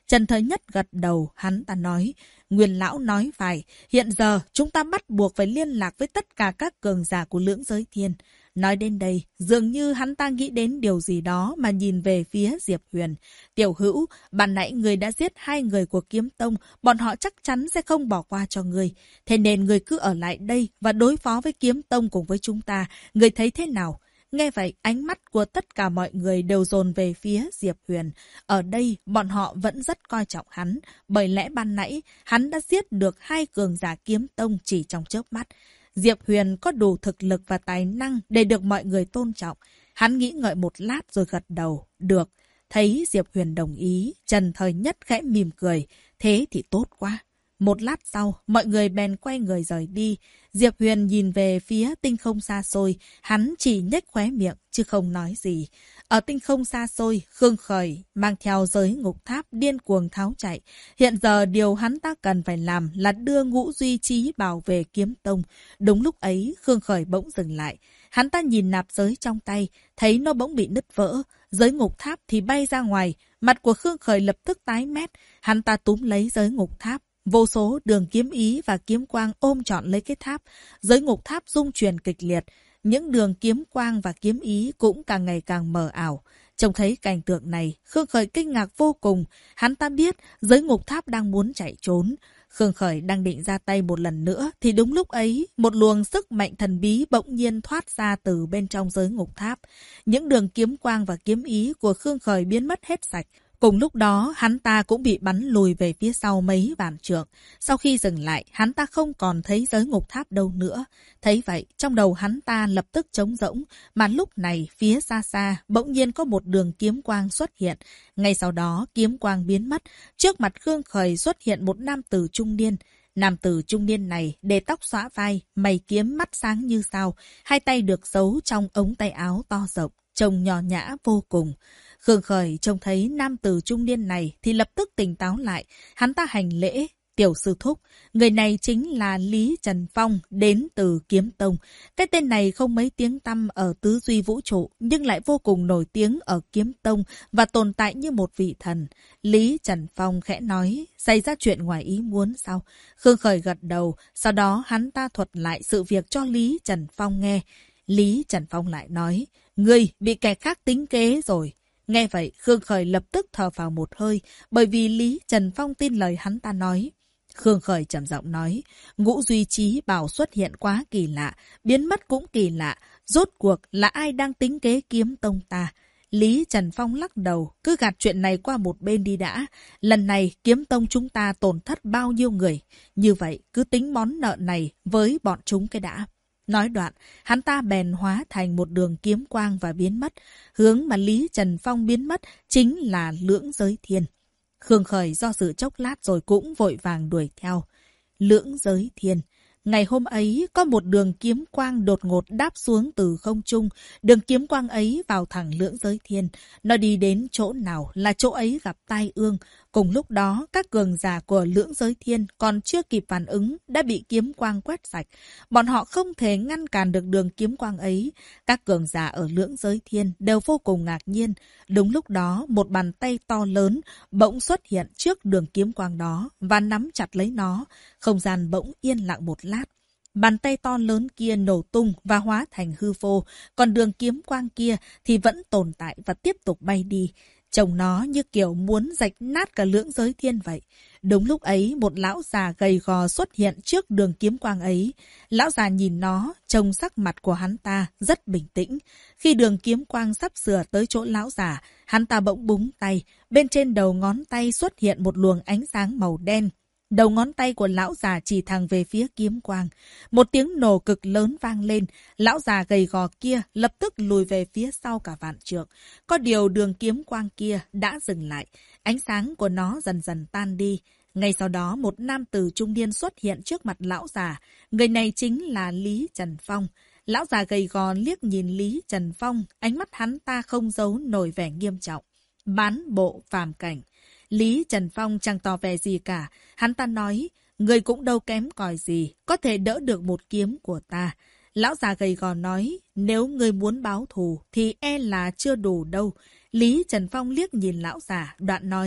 Trần Thời Nhất gật đầu, hắn ta nói, Nguyên lão nói phải, hiện giờ chúng ta bắt buộc phải liên lạc với tất cả các cường giả của lưỡng giới thiên. Nói đến đây, dường như hắn ta nghĩ đến điều gì đó mà nhìn về phía Diệp Huyền. Tiểu Hữu, ban nãy người đã giết 2 người của Kiếm Tông, bọn họ chắc chắn sẽ không bỏ qua cho người. Thế nên người cứ ở lại đây và đối phó với Kiếm Tông cùng với chúng ta. Người thấy thế nào? Nghe vậy, ánh mắt của tất cả mọi người đều dồn về phía Diệp Huyền. Ở đây, bọn họ vẫn rất coi trọng hắn, bởi lẽ ban nãy, hắn đã giết được 2 cường giả Kiếm Tông chỉ trong chớp mắt. Diệp Huyền có đủ thực lực và tài năng để được mọi người tôn trọng. Hắn nghĩ ngợi một lát rồi gật đầu. Được. Thấy Diệp Huyền đồng ý, Trần Thời Nhất khẽ mỉm cười. Thế thì tốt quá. Một lát sau, mọi người bèn quay người rời đi. Diệp Huyền nhìn về phía tinh không xa xôi. Hắn chỉ nhếch khóe miệng, chứ không nói gì. Ở tinh không xa xôi, Khương Khởi mang theo giới ngục tháp điên cuồng tháo chạy. Hiện giờ điều hắn ta cần phải làm là đưa Ngũ Duy Chí bảo về Kiếm Tông. Đúng lúc ấy, Khương Khởi bỗng dừng lại. Hắn ta nhìn nạp giới trong tay, thấy nó bỗng bị nứt vỡ. Giới ngục tháp thì bay ra ngoài. Mặt của Khương Khởi lập tức tái mét. Hắn ta túm lấy giới ngục tháp. Vô số đường kiếm ý và kiếm quang ôm trọn lấy cái tháp. Giới ngục tháp rung chuyển kịch liệt. Những đường kiếm quang và kiếm ý cũng càng ngày càng mờ ảo. Trông thấy cảnh tượng này, Khương Khởi kinh ngạc vô cùng. Hắn ta biết giới ngục tháp đang muốn chạy trốn. Khương Khởi đang định ra tay một lần nữa, thì đúng lúc ấy, một luồng sức mạnh thần bí bỗng nhiên thoát ra từ bên trong giới ngục tháp. Những đường kiếm quang và kiếm ý của Khương Khởi biến mất hết sạch. Cùng lúc đó, hắn ta cũng bị bắn lùi về phía sau mấy vạn trượng. Sau khi dừng lại, hắn ta không còn thấy giới ngục tháp đâu nữa. Thấy vậy, trong đầu hắn ta lập tức trống rỗng, mà lúc này, phía xa xa, bỗng nhiên có một đường kiếm quang xuất hiện. Ngay sau đó, kiếm quang biến mất. Trước mặt Khương Khởi xuất hiện một nam tử trung niên. Nam tử trung niên này để tóc xõa vai, mày kiếm mắt sáng như sao, 2 tay được giấu trong ống tay áo to rộng, trông nho nhã vô cùng. Khương Khởi trông thấy nam tử trung niên này thì lập tức tỉnh táo lại. Hắn ta hành lễ, tiểu sư thúc. Người này chính là Lý Trần Phong, đến từ Kiếm Tông. Cái tên này không mấy tiếng tăm ở tứ duy vũ trụ, nhưng lại vô cùng nổi tiếng ở Kiếm Tông và tồn tại như một vị thần. Lý Trần Phong khẽ nói, xảy ra chuyện ngoài ý muốn sao? Khương Khởi gật đầu, sau đó hắn ta thuật lại sự việc cho Lý Trần Phong nghe. Lý Trần Phong lại nói, ngươi bị kẻ khác tính kế rồi. Nghe vậy, Khương Khởi lập tức thở phào một hơi, bởi vì Lý Trần Phong tin lời hắn ta nói. Khương Khởi trầm giọng nói, Ngũ Duy Chí bảo xuất hiện quá kỳ lạ, biến mất cũng kỳ lạ, rốt cuộc là ai đang tính kế Kiếm Tông ta? Lý Trần Phong lắc đầu, cứ gạt chuyện này qua một bên đi đã. Lần này Kiếm Tông chúng ta tổn thất bao nhiêu người? Như vậy, cứ tính món nợ này với bọn chúng cái đã. Nói đoạn, hắn ta bèn hóa thành một đường kiếm quang và biến mất. Hướng mà Lý Trần Phong biến mất chính là Lưỡng Giới Thiên. Khương Khởi do dự chốc lát rồi cũng vội vàng đuổi theo. Lưỡng Giới Thiên. Ngày hôm ấy, có một đường kiếm quang đột ngột đáp xuống từ không trung. Đường kiếm quang ấy vào thẳng Lưỡng Giới Thiên. Nó đi đến chỗ nào là chỗ ấy gặp tai ương. Cùng lúc đó, các cường giả của Lưỡng Giới Thiên còn chưa kịp phản ứng đã bị kiếm quang quét sạch. Bọn họ không thể ngăn cản được đường kiếm quang ấy. Các cường giả ở Lưỡng Giới Thiên đều vô cùng ngạc nhiên. Đúng lúc đó, một bàn tay to lớn bỗng xuất hiện trước đường kiếm quang đó và nắm chặt lấy nó. Không gian bỗng yên lặng một lát. Bàn tay to lớn kia nổ tung và hóa thành hư vô, còn đường kiếm quang kia thì vẫn tồn tại và tiếp tục bay đi. Trông nó như kiểu muốn rạch nát cả Lưỡng Giới Thiên vậy. Đúng lúc ấy, một lão già gầy gò xuất hiện trước đường kiếm quang ấy. Lão già nhìn nó, trông sắc mặt của hắn ta rất bình tĩnh. Khi đường kiếm quang sắp sửa tới chỗ lão già, hắn ta bỗng búng tay. Bên trên đầu ngón tay xuất hiện một luồng ánh sáng màu đen. Đầu ngón tay của lão già chỉ thẳng về phía kiếm quang. Một tiếng nổ cực lớn vang lên. Lão già gầy gò kia lập tức lùi về phía sau cả vạn trượng. Có điều đường kiếm quang kia đã dừng lại. Ánh sáng của nó dần dần tan đi. Ngay sau đó một nam tử trung niên xuất hiện trước mặt lão già. Người này chính là Lý Trần Phong. Lão già gầy gò liếc nhìn Lý Trần Phong. Ánh mắt hắn ta không giấu nổi vẻ nghiêm trọng. Bán bộ phàm cảnh. Lý Trần Phong chẳng tỏ vẻ gì cả. Hắn ta nói, người cũng đâu kém cỏi gì, có thể đỡ được một kiếm của ta. Lão già gầy gò nói, nếu người muốn báo thù thì e là chưa đủ đâu. Lý Trần Phong liếc nhìn lão già, đoạn nói,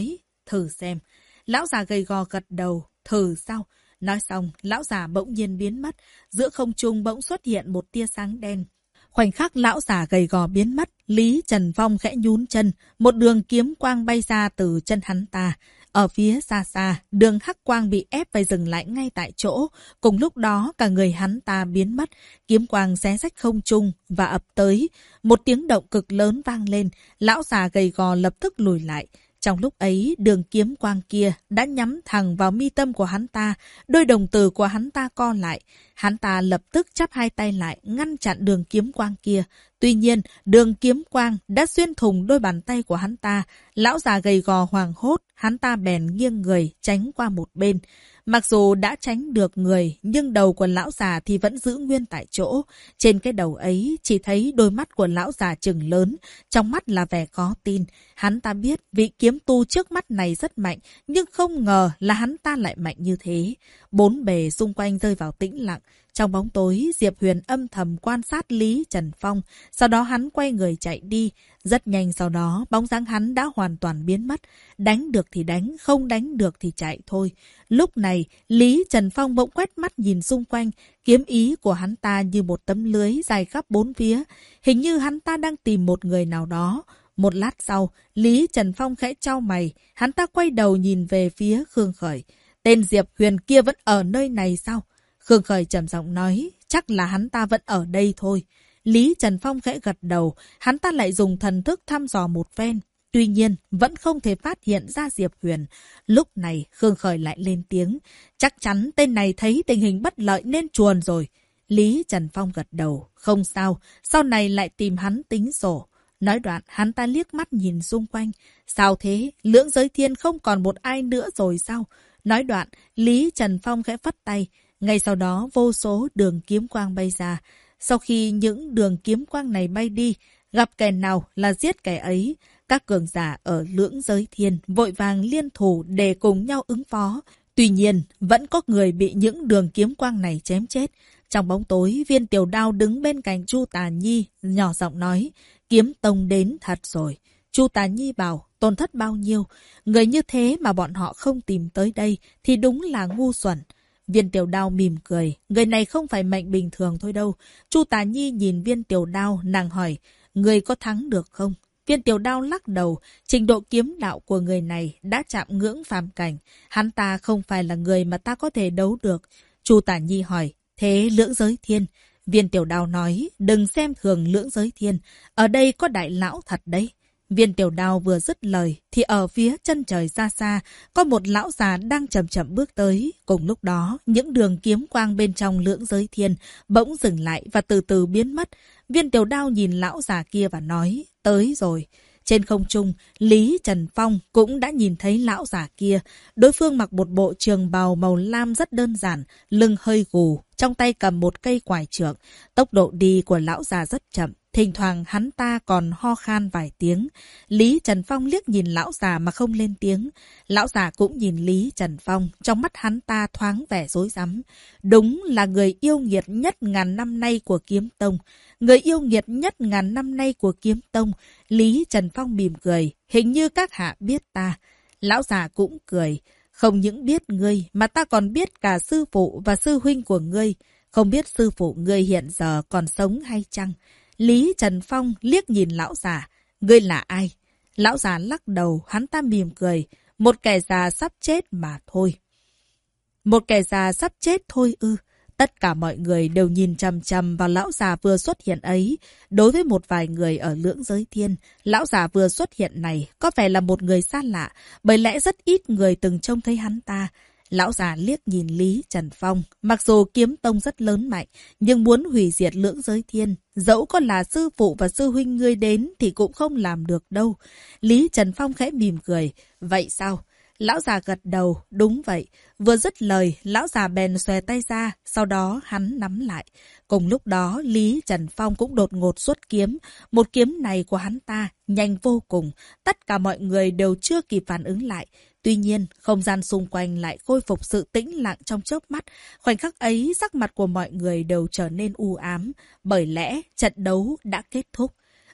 thử xem. Lão già gầy gò gật đầu, thử sao? Nói xong, lão già bỗng nhiên biến mất, giữa không trung bỗng xuất hiện một tia sáng đen. Khoảnh khắc lão già gầy gò biến mất, Lý Trần Phong khẽ nhún chân, một đường kiếm quang bay ra từ chân hắn ta. Ở phía xa xa, đường hắc quang bị ép phải dừng lại ngay tại chỗ. Cùng lúc đó, cả người hắn ta biến mất, kiếm quang xé rách không trung và ập tới. Một tiếng động cực lớn vang lên, lão già gầy gò lập tức lùi lại. Trong lúc ấy, đường kiếm quang kia đã nhắm thẳng vào mi tâm của hắn ta, đôi đồng tử của hắn ta co lại. Hắn ta lập tức chắp hai tay lại, ngăn chặn đường kiếm quang kia. Tuy nhiên, đường kiếm quang đã xuyên thủng đôi bàn tay của hắn ta. Lão già gầy gò hoảng hốt, hắn ta bèn nghiêng người, tránh qua một bên. Mặc dù đã tránh được người, nhưng đầu của lão già thì vẫn giữ nguyên tại chỗ. Trên cái đầu ấy, chỉ thấy đôi mắt của lão già trừng lớn, trong mắt là vẻ khó tin. Hắn ta biết vị kiếm tu trước mắt này rất mạnh, nhưng không ngờ là hắn ta lại mạnh như thế. Bốn bề xung quanh rơi vào tĩnh lặng. Trong bóng tối, Diệp Huyền âm thầm quan sát Lý Trần Phong. Sau đó hắn quay người chạy đi. Rất nhanh sau đó, bóng dáng hắn đã hoàn toàn biến mất. Đánh được thì đánh, không đánh được thì chạy thôi. Lúc này, Lý Trần Phong bỗng quét mắt nhìn xung quanh. Kiếm ý của hắn ta như một tấm lưới dài khắp bốn phía. Hình như hắn ta đang tìm một người nào đó. Một lát sau, Lý Trần Phong khẽ chau mày. Hắn ta quay đầu nhìn về phía Khương Khởi. Tên Diệp Huyền kia vẫn ở nơi này sao? Khương Khởi trầm giọng nói, chắc là hắn ta vẫn ở đây thôi. Lý Trần Phong khẽ gật đầu, hắn ta lại dùng thần thức thăm dò một phen. Tuy nhiên, vẫn không thể phát hiện ra Diệp Huyền. Lúc này, Khương Khởi lại lên tiếng. Chắc chắn tên này thấy tình hình bất lợi nên chuồn rồi. Lý Trần Phong gật đầu. Không sao, sau này lại tìm hắn tính sổ. Nói đoạn, hắn ta liếc mắt nhìn xung quanh. Sao thế? Lưỡng giới thiên không còn một ai nữa rồi sao? Nói đoạn, Lý Trần Phong khẽ phất tay. Ngay sau đó, vô số đường kiếm quang bay ra. Sau khi những đường kiếm quang này bay đi, gặp kẻ nào là giết kẻ ấy. Các cường giả ở lưỡng giới thiên vội vàng liên thủ để cùng nhau ứng phó. Tuy nhiên, vẫn có người bị những đường kiếm quang này chém chết. Trong bóng tối, Viên Tiểu Đao đứng bên cạnh Chu Tà Nhi, nhỏ giọng nói, kiếm tông đến thật rồi. Chu Tà Nhi bảo, tổn thất bao nhiêu? Người như thế mà bọn họ không tìm tới đây thì đúng là ngu xuẩn. Viên Tiểu Đao mỉm cười, người này không phải mệnh bình thường thôi đâu. Chu Tà Nhi nhìn Viên Tiểu Đao, nàng hỏi, người có thắng được không? Viên Tiểu Đao lắc đầu, trình độ kiếm đạo của người này đã chạm ngưỡng phàm cảnh. Hắn ta không phải là người mà ta có thể đấu được. Chu Tà Nhi hỏi, thế lưỡng giới thiên? Viên Tiểu Đao nói, đừng xem thường lưỡng giới thiên. Ở đây có đại lão thật đấy. Viên Tiểu Đao vừa dứt lời, thì ở phía chân trời xa xa, có một lão già đang chậm chậm bước tới. Cùng lúc đó, những đường kiếm quang bên trong lưỡng giới thiên bỗng dừng lại và từ từ biến mất. Viên Tiểu Đao nhìn lão già kia và nói, tới rồi. Trên không trung, Lý Trần Phong cũng đã nhìn thấy lão già kia. Đối phương mặc một bộ trường bào màu lam rất đơn giản, lưng hơi gù, trong tay cầm một cây quải trượng. Tốc độ đi của lão già rất chậm. Thỉnh thoảng hắn ta còn ho khan vài tiếng. Lý Trần Phong liếc nhìn lão già mà không lên tiếng. Lão già cũng nhìn Lý Trần Phong, trong mắt hắn ta thoáng vẻ rối rắm. Đúng là người yêu nghiệt nhất ngàn năm nay của kiếm tông. Người yêu nghiệt nhất ngàn năm nay của kiếm tông. Lý Trần Phong mỉm cười, hình như các hạ biết ta. Lão già cũng cười, không những biết ngươi mà ta còn biết cả sư phụ và sư huynh của ngươi. Không biết sư phụ ngươi hiện giờ còn sống hay chăng? Lý Trần Phong liếc nhìn lão già. Ngươi là ai? Lão già lắc đầu, hắn ta mỉm cười. Một kẻ già sắp chết mà thôi. Một kẻ già sắp chết thôi ư? Tất cả mọi người đều nhìn chằm chằm vào lão già vừa xuất hiện ấy. Đối với một vài người ở lưỡng giới thiên, lão già vừa xuất hiện này có vẻ là một người xa lạ, bởi lẽ rất ít người từng trông thấy hắn ta. Lão già liếc nhìn Lý Trần Phong, mặc dù kiếm tông rất lớn mạnh, nhưng muốn hủy diệt lưỡng giới thiên, dẫu có là sư phụ và sư huynh ngươi đến thì cũng không làm được đâu. Lý Trần Phong khẽ mỉm cười, vậy sao? Lão già gật đầu, đúng vậy. Vừa dứt lời, lão già bèn xòe tay ra, sau đó hắn nắm lại. Cùng lúc đó, Lý Trần Phong cũng đột ngột xuất kiếm. Một kiếm này của hắn ta, nhanh vô cùng. Tất cả mọi người đều chưa kịp phản ứng lại. Tuy nhiên, không gian xung quanh lại khôi phục sự tĩnh lặng trong chớp mắt. Khoảnh khắc ấy, sắc mặt của mọi người đều trở nên u ám. Bởi lẽ, trận đấu đã kết thúc.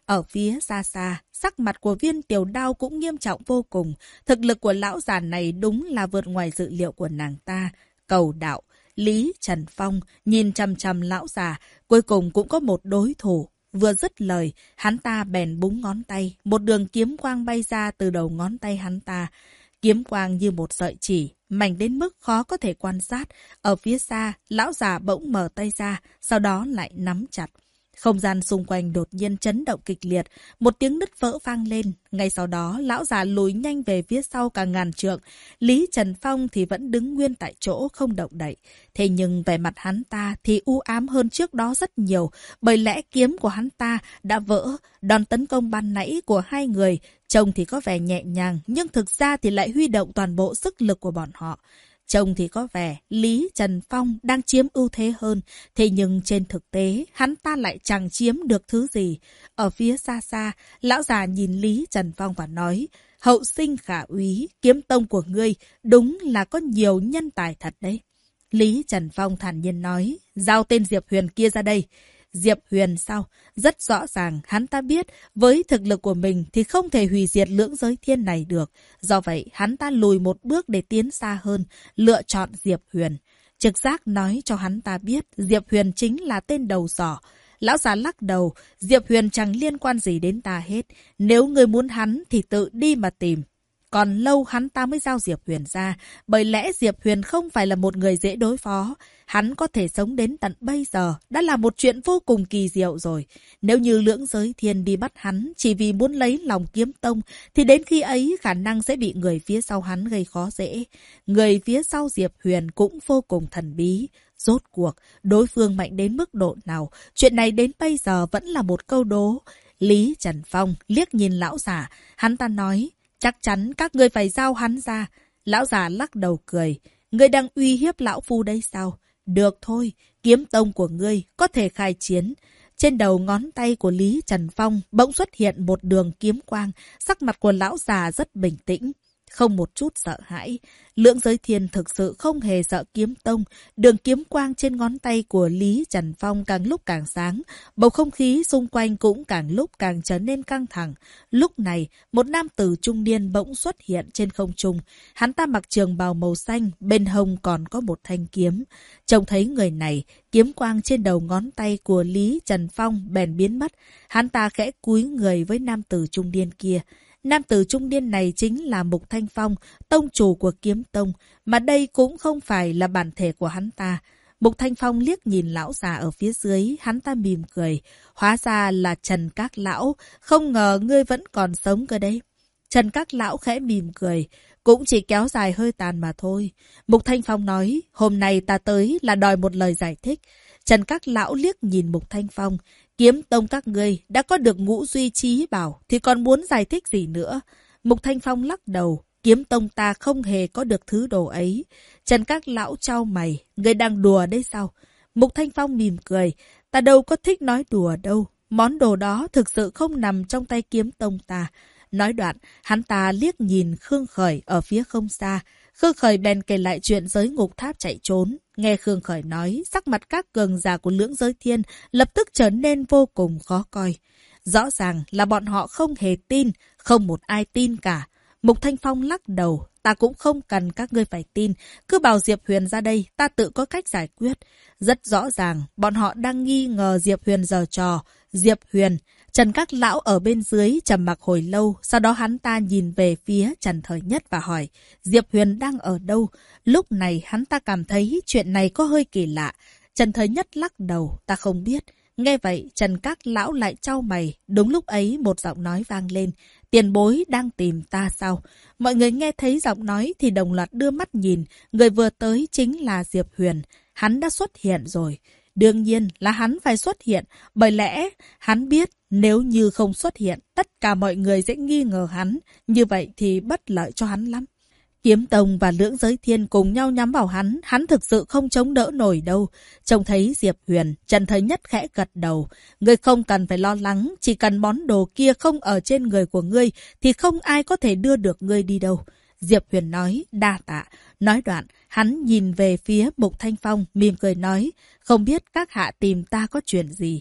Ở phía xa xa, sắc mặt của Viên Tiểu Đao cũng nghiêm trọng vô cùng. Thực lực của lão già này đúng là vượt ngoài dự liệu của nàng ta. Cầu đạo, Lý Trần Phong nhìn chằm chằm lão già, cuối cùng cũng có một đối thủ. Vừa dứt lời, hắn ta bèn búng ngón tay, một đường kiếm quang bay ra từ đầu ngón tay hắn ta. Kiếm quang như một sợi chỉ, mảnh đến mức khó có thể quan sát. Ở phía xa, lão già bỗng mở tay ra, sau đó lại nắm chặt. Không gian xung quanh đột nhiên chấn động kịch liệt, một tiếng nứt vỡ vang lên. Ngay sau đó, lão già lùi nhanh về phía sau cả ngàn trượng. Lý Trần Phong thì vẫn đứng nguyên tại chỗ không động đậy. Thế nhưng vẻ mặt hắn ta thì u ám hơn trước đó rất nhiều, bởi lẽ kiếm của hắn ta đã vỡ. Đòn tấn công ban nãy của hai người, trông thì có vẻ nhẹ nhàng, nhưng thực ra thì lại huy động toàn bộ sức lực của bọn họ. Trông thì có vẻ Lý Trần Phong đang chiếm ưu thế hơn, thế nhưng trên thực tế hắn ta lại chẳng chiếm được thứ gì. Ở phía xa xa, lão già nhìn Lý Trần Phong và nói, hậu sinh khả úy, kiếm tông của ngươi đúng là có nhiều nhân tài thật đấy. Lý Trần Phong thản nhiên nói, giao tên Diệp Huyền kia ra đây. Diệp Huyền sao? Rất rõ ràng hắn ta biết với thực lực của mình thì không thể hủy diệt lưỡng giới thiên này được. Do vậy hắn ta lùi một bước để tiến xa hơn, lựa chọn Diệp Huyền. Trực giác nói cho hắn ta biết Diệp Huyền chính là tên đầu sỏ. Lão già lắc đầu, Diệp Huyền chẳng liên quan gì đến ta hết. Nếu người muốn hắn thì tự đi mà tìm. Còn lâu hắn ta mới giao Diệp Huyền ra, bởi lẽ Diệp Huyền không phải là một người dễ đối phó. Hắn có thể sống đến tận bây giờ, đã là một chuyện vô cùng kỳ diệu rồi. Nếu như lưỡng giới thiên đi bắt hắn chỉ vì muốn lấy lòng kiếm tông, thì đến khi ấy khả năng sẽ bị người phía sau hắn gây khó dễ. Người phía sau Diệp Huyền cũng vô cùng thần bí. Rốt cuộc, đối phương mạnh đến mức độ nào, chuyện này đến bây giờ vẫn là một câu đố. Lý Trần Phong liếc nhìn lão già, hắn ta nói, chắc chắn các ngươi phải giao hắn ra. Lão già lắc đầu cười. Ngươi đang uy hiếp lão phu đây sao? Được thôi, kiếm tông của ngươi có thể khai chiến. Trên đầu ngón tay của Lý Trần Phong bỗng xuất hiện một đường kiếm quang. Sắc mặt của lão già rất bình tĩnh, không một chút sợ hãi. Lưỡng giới thiên thực sự không hề sợ kiếm tông. Đường kiếm quang trên ngón tay của Lý Trần Phong càng lúc càng sáng. Bầu không khí xung quanh cũng càng lúc càng trở nên căng thẳng. Lúc này, một nam tử trung niên bỗng xuất hiện trên không trung. Hắn ta mặc trường bào màu xanh, bên hông còn có một thanh kiếm. Trông thấy người này, kiếm quang trên đầu ngón tay của Lý Trần Phong bèn biến mất. Hắn ta khẽ cúi người với nam tử trung niên kia. Nam tử trung niên này chính là Mục Thanh Phong, tông chủ của kiếm tông, mà đây cũng không phải là bản thể của hắn ta. Mục Thanh Phong liếc nhìn lão già ở phía dưới, hắn ta mỉm cười. Hóa ra là Trần Các Lão, không ngờ ngươi vẫn còn sống cơ đấy. Trần Các Lão khẽ mỉm cười, cũng chỉ kéo dài hơi tàn mà thôi. Mục Thanh Phong nói, hôm nay ta tới là đòi một lời giải thích. Trần Các Lão liếc nhìn Mục Thanh Phong, kiếm tông các ngươi đã có được ngũ duy trí bảo thì còn muốn giải thích gì nữa. Mục Thanh Phong lắc đầu, kiếm tông ta không hề có được thứ đồ ấy. Trần Các Lão chau mày, ngươi đang đùa đấy sao? Mục Thanh Phong mỉm cười, ta đâu có thích nói đùa đâu. Món đồ đó thực sự không nằm trong tay kiếm tông ta. Nói đoạn, hắn ta liếc nhìn Khương Khởi ở phía không xa. Khương Khởi bèn kể lại chuyện giới ngục tháp chạy trốn. Nghe Khương Khởi nói, sắc mặt các cường giả của lưỡng giới thiên lập tức trở nên vô cùng khó coi. Rõ ràng là bọn họ không hề tin, không một ai tin cả. Mục Thanh Phong lắc đầu, ta cũng không cần các ngươi phải tin, cứ bảo Diệp Huyền ra đây, ta tự có cách giải quyết. Rất rõ ràng, bọn họ đang nghi ngờ Diệp Huyền giở trò. Diệp Huyền, Trần Các Lão ở bên dưới trầm mặc hồi lâu, sau đó hắn ta nhìn về phía Trần Thời Nhất và hỏi, Diệp Huyền đang ở đâu? Lúc này hắn ta cảm thấy chuyện này có hơi kỳ lạ. Trần Thời Nhất lắc đầu, ta không biết. Nghe vậy, Trần Các Lão lại chau mày. Đúng lúc ấy một giọng nói vang lên, tiền bối đang tìm ta sao? Mọi người nghe thấy giọng nói thì đồng loạt đưa mắt nhìn, người vừa tới chính là Diệp Huyền. Hắn đã xuất hiện rồi. Đương nhiên là hắn phải xuất hiện, bởi lẽ hắn biết nếu như không xuất hiện, tất cả mọi người sẽ nghi ngờ hắn. Như vậy thì bất lợi cho hắn lắm. Kiếm tông và lưỡng giới thiên cùng nhau nhắm vào hắn thực sự không chống đỡ nổi đâu. Trông thấy Diệp Huyền, Trần Thời Nhất khẽ gật đầu. Ngươi không cần phải lo lắng, chỉ cần món đồ kia không ở trên người của ngươi thì không ai có thể đưa được ngươi đi đâu. Diệp Huyền nói, đa tạ. Nói đoạn, hắn nhìn về phía Mục Thanh Phong, mỉm cười nói, không biết các hạ tìm ta có chuyện gì.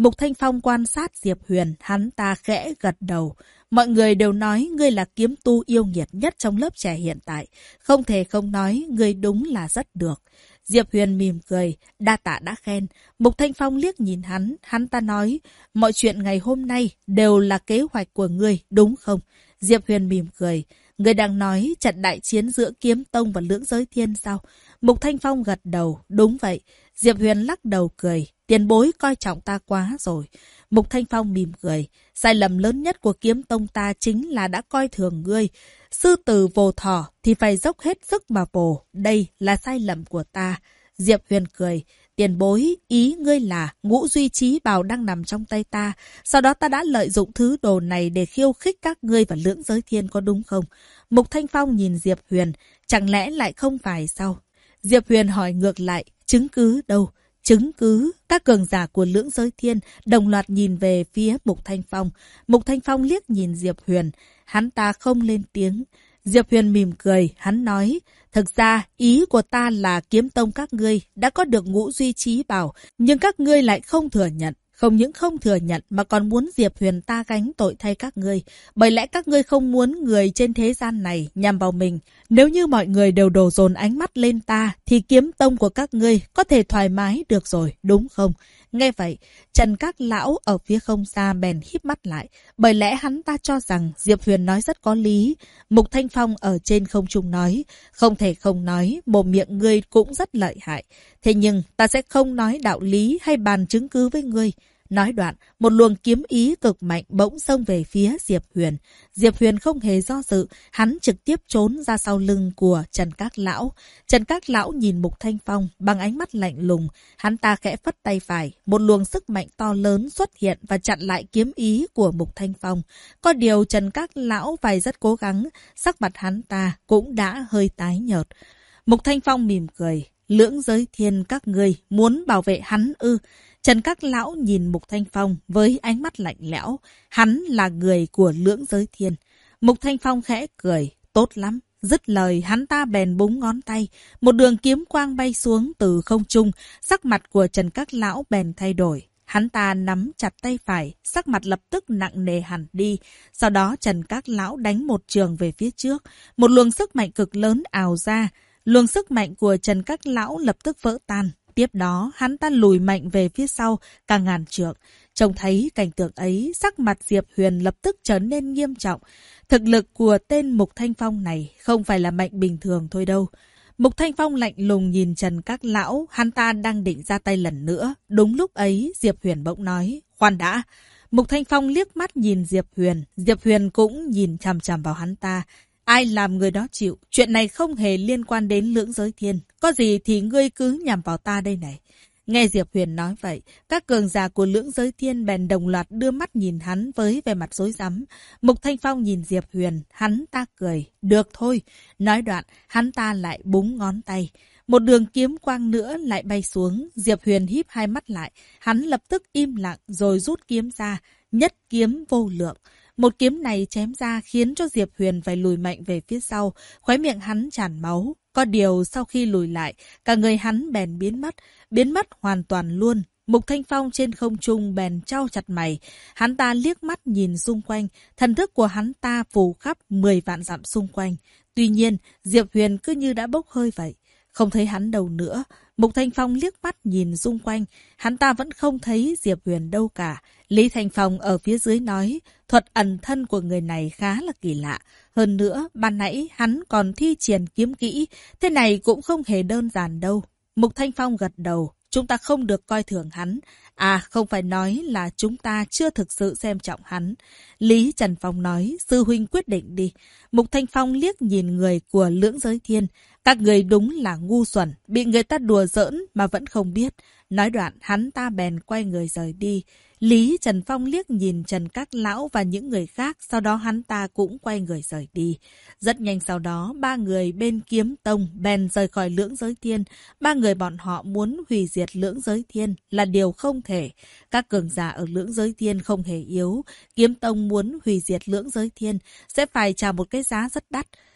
Mục Thanh Phong quan sát Diệp Huyền, hắn ta khẽ gật đầu. Mọi người đều nói ngươi là kiếm tu yêu nghiệt nhất trong lớp trẻ hiện tại. Không thể không nói, ngươi đúng là rất được. Diệp Huyền mỉm cười, đa tạ đã khen. Mục Thanh Phong liếc nhìn hắn ta nói, mọi chuyện ngày hôm nay đều là kế hoạch của ngươi, đúng không? Diệp Huyền mỉm cười, ngươi đang nói trận đại chiến giữa Kiếm Tông và Lưỡng Giới Thiên sao? Mục Thanh Phong gật đầu, đúng vậy. Diệp Huyền lắc đầu cười, tiền bối coi trọng ta quá rồi. Mục Thanh Phong mỉm cười, sai lầm lớn nhất của Kiếm Tông ta chính là đã coi thường ngươi. Sư tử vồ thỏ thì phải dốc hết sức mà vồ, đây là sai lầm của ta. Diệp Huyền cười, tiền bối, ý ngươi là Ngũ Duy Chí Bảo đang nằm trong tay ta. Sau đó ta đã lợi dụng thứ đồ này để khiêu khích các ngươi và Lưỡng Giới Thiên có đúng không? Mục Thanh Phong nhìn Diệp Huyền, chẳng lẽ lại không phải sao? Diệp Huyền hỏi ngược lại, chứng cứ đâu? Chứng cứ, các cường giả của Lưỡng Giới Thiên đồng loạt nhìn về phía Mục Thanh Phong. Mục Thanh Phong liếc nhìn Diệp Huyền, hắn ta không lên tiếng. Diệp Huyền mỉm cười, hắn nói, thực ra ý của ta là Kiếm Tông các ngươi đã có được Ngũ Duy Chí Bảo, nhưng các ngươi lại không thừa nhận. Không những không thừa nhận mà còn muốn Diệp Huyền ta gánh tội thay các ngươi. Bởi lẽ các ngươi không muốn người trên thế gian này nhằm vào mình. Nếu như mọi người đều đổ dồn ánh mắt lên ta, thì Kiếm Tông của các ngươi có thể thoải mái được rồi, đúng không? Nghe vậy, Trần Các Lão ở phía không xa bèn híp mắt lại. Bởi lẽ hắn ta cho rằng Diệp Huyền nói rất có lý. Mục Thanh Phong ở trên không trung nói, không thể không nói, mồm miệng ngươi cũng rất lợi hại. Thế nhưng ta sẽ không nói đạo lý hay bàn chứng cứ với ngươi. Nói đoạn, một luồng kiếm ý cực mạnh bỗng xông về phía Diệp Huyền. Diệp Huyền không hề do dự, hắn trực tiếp trốn ra sau lưng của Trần Các Lão. Trần Các Lão nhìn Mục Thanh Phong bằng ánh mắt lạnh lùng, hắn ta khẽ phất tay phải, một luồng sức mạnh to lớn xuất hiện và chặn lại kiếm ý của Mục Thanh Phong. Có điều Trần Các Lão phải rất cố gắng, sắc mặt hắn ta cũng đã hơi tái nhợt. Mục Thanh Phong mỉm cười, Lưỡng Giới Thiên các ngươi muốn bảo vệ hắn ư? Trần Các Lão nhìn Mục Thanh Phong với ánh mắt lạnh lẽo. Hắn là người của Lưỡng Giới Thiên. Mục Thanh Phong khẽ cười. Tốt lắm. Dứt lời hắn ta bèn búng ngón tay. Một đường kiếm quang bay xuống từ không trung. Sắc mặt của Trần Các Lão bèn thay đổi. Hắn ta nắm chặt tay phải. Sắc mặt lập tức nặng nề hẳn đi. Sau đó Trần Các Lão đánh một trường về phía trước. Một luồng sức mạnh cực lớn ào ra. Luồng sức mạnh của Trần Các Lão lập tức vỡ tan. Tiếp đó, hắn ta lùi mạnh về phía sau, cả ngàn trượng. Trông thấy cảnh tượng ấy, sắc mặt Diệp Huyền lập tức trở nên nghiêm trọng. Thực lực của tên Mục Thanh Phong này không phải là mạnh bình thường thôi đâu. Mục Thanh Phong lạnh lùng nhìn Trần Các Lão, hắn ta đang định ra tay lần nữa. Đúng lúc ấy, Diệp Huyền bỗng nói, khoan đã. Mục Thanh Phong liếc mắt nhìn Diệp Huyền cũng nhìn chằm chằm vào hắn ta. Ai làm người đó chịu, chuyện này không hề liên quan đến Lưỡng Giới Thiên. Có gì thì ngươi cứ nhằm vào ta đây này. Nghe Diệp Huyền nói vậy, các cường giả của Lưỡng Giới Thiên bèn đồng loạt đưa mắt nhìn hắn với vẻ mặt rối rắm. Mục Thanh Phong nhìn Diệp Huyền, hắn ta cười, được thôi. Nói đoạn, hắn ta lại búng ngón tay. Một đường kiếm quang nữa lại bay xuống, Diệp Huyền híp hai mắt lại. Hắn lập tức im lặng rồi rút kiếm ra, nhất kiếm vô lượng. Một kiếm này chém ra khiến cho Diệp Huyền phải lùi mạnh về phía sau, khóe miệng hắn tràn máu. Có điều sau khi lùi lại, cả người hắn bèn biến mất hoàn toàn luôn. Mục Thanh Phong trên không trung bèn chau chặt mày. Hắn ta liếc mắt nhìn xung quanh, thần thức của hắn ta phủ khắp 10 vạn dặm xung quanh. Tuy nhiên, Diệp Huyền cứ như đã bốc hơi vậy. Không thấy hắn đâu nữa. Mục Thanh Phong liếc mắt nhìn xung quanh, hắn ta vẫn không thấy Diệp Huyền đâu cả. Lý Thành Phong ở phía dưới nói, thuật ẩn thân của người này khá là kỳ lạ. Hơn nữa, ban nãy hắn còn thi triển kiếm kỹ, thế này cũng không hề đơn giản đâu. Mục Thanh Phong gật đầu, chúng ta không được coi thường hắn. À, không phải nói là chúng ta chưa thực sự xem trọng hắn. Lý Trần Phong nói, sư huynh quyết định đi. Mục Thanh Phong liếc nhìn người của Lưỡng Giới Thiên. Các người đúng là ngu xuẩn, bị người ta đùa giỡn mà vẫn không biết. Nói đoạn, hắn ta bèn quay người rời đi. Lý Trần Phong liếc nhìn Trần Các Lão và những người khác, sau đó hắn ta cũng quay người rời đi. Rất nhanh sau đó, ba người bên Kiếm Tông bèn rời khỏi Lưỡng Giới Thiên. Ba người bọn họ muốn hủy diệt Lưỡng Giới Thiên là điều không thể. Các cường giả ở Lưỡng Giới Thiên không hề yếu. Kiếm Tông muốn hủy diệt Lưỡng Giới Thiên sẽ phải trả một cái giá rất đắt.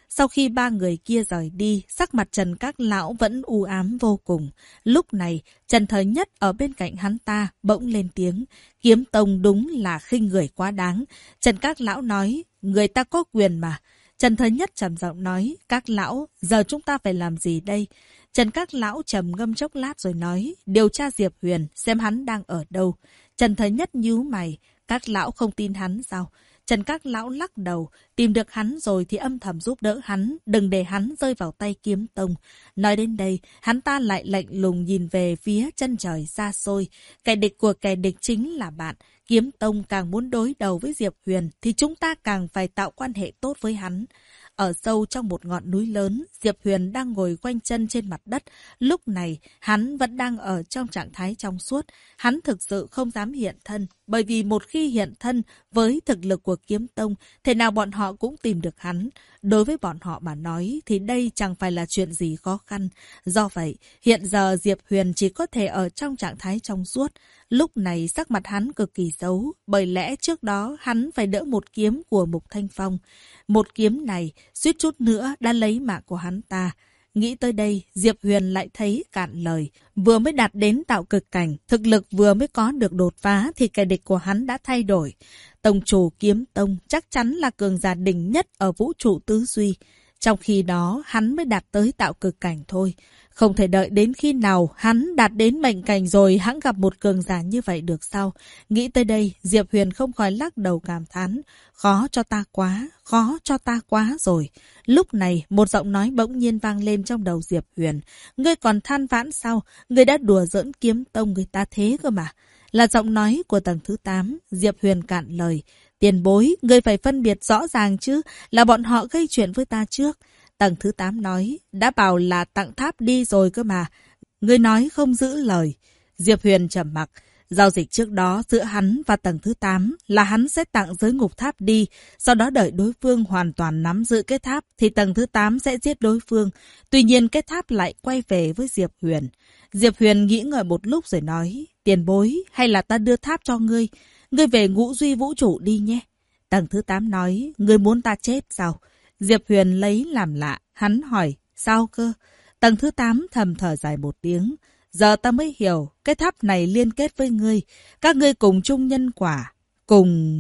Sau khi ba người kia rời đi, sắc mặt Trần Các Lão vẫn u ám vô cùng. Lúc này, Trần Thời Nhất ở bên cạnh hắn ta bỗng lên tiếng. Kiếm Tông đúng là khinh người quá đáng. Trần Các Lão nói, người ta có quyền mà. Trần Thời Nhất trầm giọng nói, Các Lão, giờ chúng ta phải làm gì đây? Trần Các Lão trầm ngâm chốc lát rồi nói, điều tra Diệp Huyền, xem hắn đang ở đâu. Trần Thời Nhất nhíu mày, Các Lão không tin hắn sao? Trần Các Lão lắc đầu, tìm được hắn rồi thì âm thầm giúp đỡ hắn, đừng để hắn rơi vào tay Kiếm Tông. Nói đến đây, hắn ta lại lạnh lùng nhìn về phía chân trời xa xôi. Kẻ địch của kẻ địch chính là bạn. Kiếm Tông càng muốn đối đầu với Diệp Huyền thì chúng ta càng phải tạo quan hệ tốt với hắn. Ở sâu trong một ngọn núi lớn, Diệp Huyền đang ngồi quanh chân trên mặt đất. Lúc này, hắn vẫn đang ở trong trạng thái trong suốt. Hắn thực sự không dám hiện thân, bởi vì một khi hiện thân với thực lực của Kiếm Tông, thế nào bọn họ cũng tìm được hắn. Đối với bọn họ mà nói thì đây chẳng phải là chuyện gì khó khăn. Do vậy, hiện giờ Diệp Huyền chỉ có thể ở trong trạng thái trong suốt. Lúc này sắc mặt hắn cực kỳ xấu, bởi lẽ trước đó hắn phải đỡ một kiếm của Mục Thanh Phong. Một kiếm này suýt chút nữa đã lấy mạng của hắn ta. Nghĩ tới đây, Diệp Huyền lại thấy cạn lời. Vừa mới đạt đến tạo cực cảnh, thực lực vừa mới có được đột phá thì kẻ địch của hắn đã thay đổi. Tông chủ Kiếm Tông chắc chắn là cường giả đỉnh nhất ở vũ trụ tứ duy. Trong khi đó, hắn mới đạt tới tạo cực cảnh thôi. Không thể đợi đến khi nào hắn đạt đến mệnh cảnh rồi hắn gặp một cường giả như vậy được sao? Nghĩ tới đây, Diệp Huyền không khỏi lắc đầu cảm thán. Khó cho ta quá rồi. Lúc này, một giọng nói bỗng nhiên vang lên trong đầu Diệp Huyền. Ngươi còn than vãn sao? Ngươi đã đùa giỡn Kiếm Tông người ta thế cơ mà. Là giọng nói của tầng thứ 8. Diệp Huyền cạn lời. Tiền bối, ngươi phải phân biệt rõ ràng chứ, là bọn họ gây chuyện với ta trước. Tầng thứ 8 nói, đã bảo là tặng tháp đi rồi cơ mà. Ngươi nói không giữ lời. Diệp Huyền trầm mặc. Giao dịch trước đó giữa hắn và tầng thứ 8 là hắn sẽ tặng giới ngục tháp đi. Sau đó đợi đối phương hoàn toàn nắm giữ cái tháp thì tầng thứ 8 sẽ giết đối phương. Tuy nhiên cái tháp lại quay về với Diệp Huyền. Diệp Huyền nghĩ ngợi một lúc rồi nói, tiền bối hay là ta đưa tháp cho ngươi. Ngươi về ngũ duy vũ trụ đi nhé. Tầng thứ 8 nói, ngươi muốn ta chết sao? Diệp Huyền lấy làm lạ, hắn hỏi, sao cơ? Tầng thứ 8 thầm thở dài một tiếng. Giờ ta mới hiểu, cái tháp này liên kết với ngươi. Các ngươi cùng chung nhân quả. Cùng...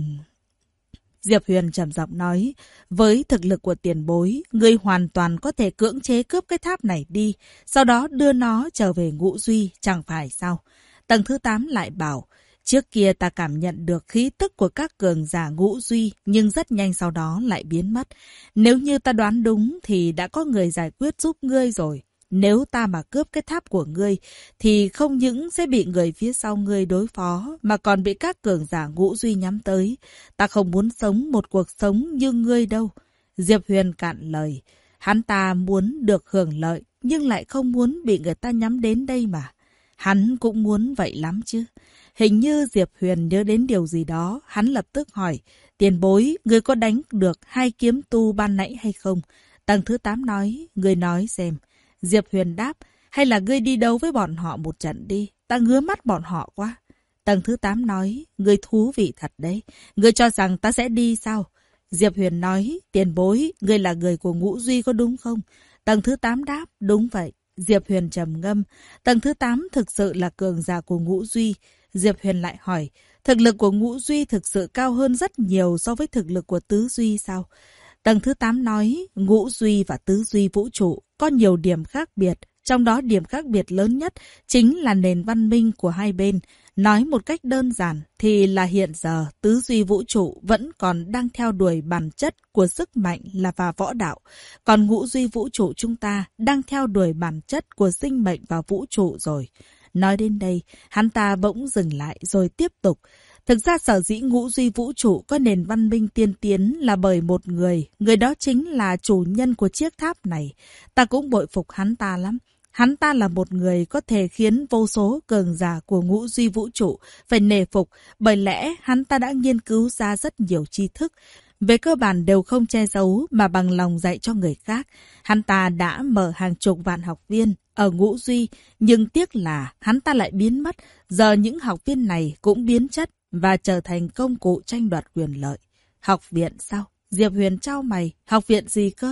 Diệp Huyền trầm giọng nói, với thực lực của tiền bối, ngươi hoàn toàn có thể cưỡng chế cướp cái tháp này đi, sau đó đưa nó trở về ngũ duy, chẳng phải sao? Tầng thứ 8 lại bảo, trước kia ta cảm nhận được khí tức của các cường giả ngũ duy, nhưng rất nhanh sau đó lại biến mất. Nếu như ta đoán đúng thì đã có người giải quyết giúp ngươi rồi. Nếu ta mà cướp cái tháp của ngươi, thì không những sẽ bị người phía sau ngươi đối phó, mà còn bị các cường giả ngũ duy nhắm tới. Ta không muốn sống một cuộc sống như ngươi đâu. Diệp Huyền cạn lời. Hắn ta muốn được hưởng lợi, nhưng lại không muốn bị người ta nhắm đến đây mà. Hắn cũng muốn vậy lắm chứ. Hình như Diệp Huyền nhớ đến điều gì đó, hắn lập tức hỏi, tiền bối, ngươi có đánh được 2 kiếm tu ban nãy hay không? Tầng thứ 8 nói, ngươi nói xem. Diệp Huyền đáp, hay là ngươi đi đấu với bọn họ một trận đi, ta ngứa mắt bọn họ quá. Tầng thứ 8 nói, ngươi thú vị thật đấy, ngươi cho rằng ta sẽ đi sao? Diệp Huyền nói, tiền bối, ngươi là người của ngũ duy có đúng không? Tầng thứ 8 đáp, đúng vậy. Diệp Huyền trầm ngâm, tầng thứ 8 thực sự là cường giả của ngũ duy. Diệp Huyền lại hỏi, thực lực của ngũ duy thực sự cao hơn rất nhiều so với thực lực của tứ duy sao? Tầng thứ 8 nói, ngũ duy và tứ duy vũ trụ có nhiều điểm khác biệt, trong đó điểm khác biệt lớn nhất chính là nền văn minh của hai bên. Nói một cách đơn giản thì là hiện giờ tứ duy vũ trụ vẫn còn đang theo đuổi bản chất của sức mạnh là và võ đạo, còn ngũ duy vũ trụ chúng ta đang theo đuổi bản chất của sinh mệnh và vũ trụ rồi. Nói đến đây, hắn ta bỗng dừng lại rồi tiếp tục. Thực ra sở dĩ ngũ duy vũ trụ có nền văn minh tiên tiến là bởi một người đó chính là chủ nhân của chiếc tháp này. Ta cũng bội phục hắn ta lắm. Hắn ta là một người có thể khiến vô số cường giả của ngũ duy vũ trụ phải nể phục, bởi lẽ hắn ta đã nghiên cứu ra rất nhiều tri thức. Về cơ bản đều không che giấu mà bằng lòng dạy cho người khác. Hắn ta đã mở hàng chục vạn học viên ở ngũ duy, nhưng tiếc là hắn ta lại biến mất. Giờ những học viên này cũng biến chất và trở thành công cụ tranh đoạt quyền lợi. Học viện sao? Diệp Huyền trao mày. Học viện gì cơ?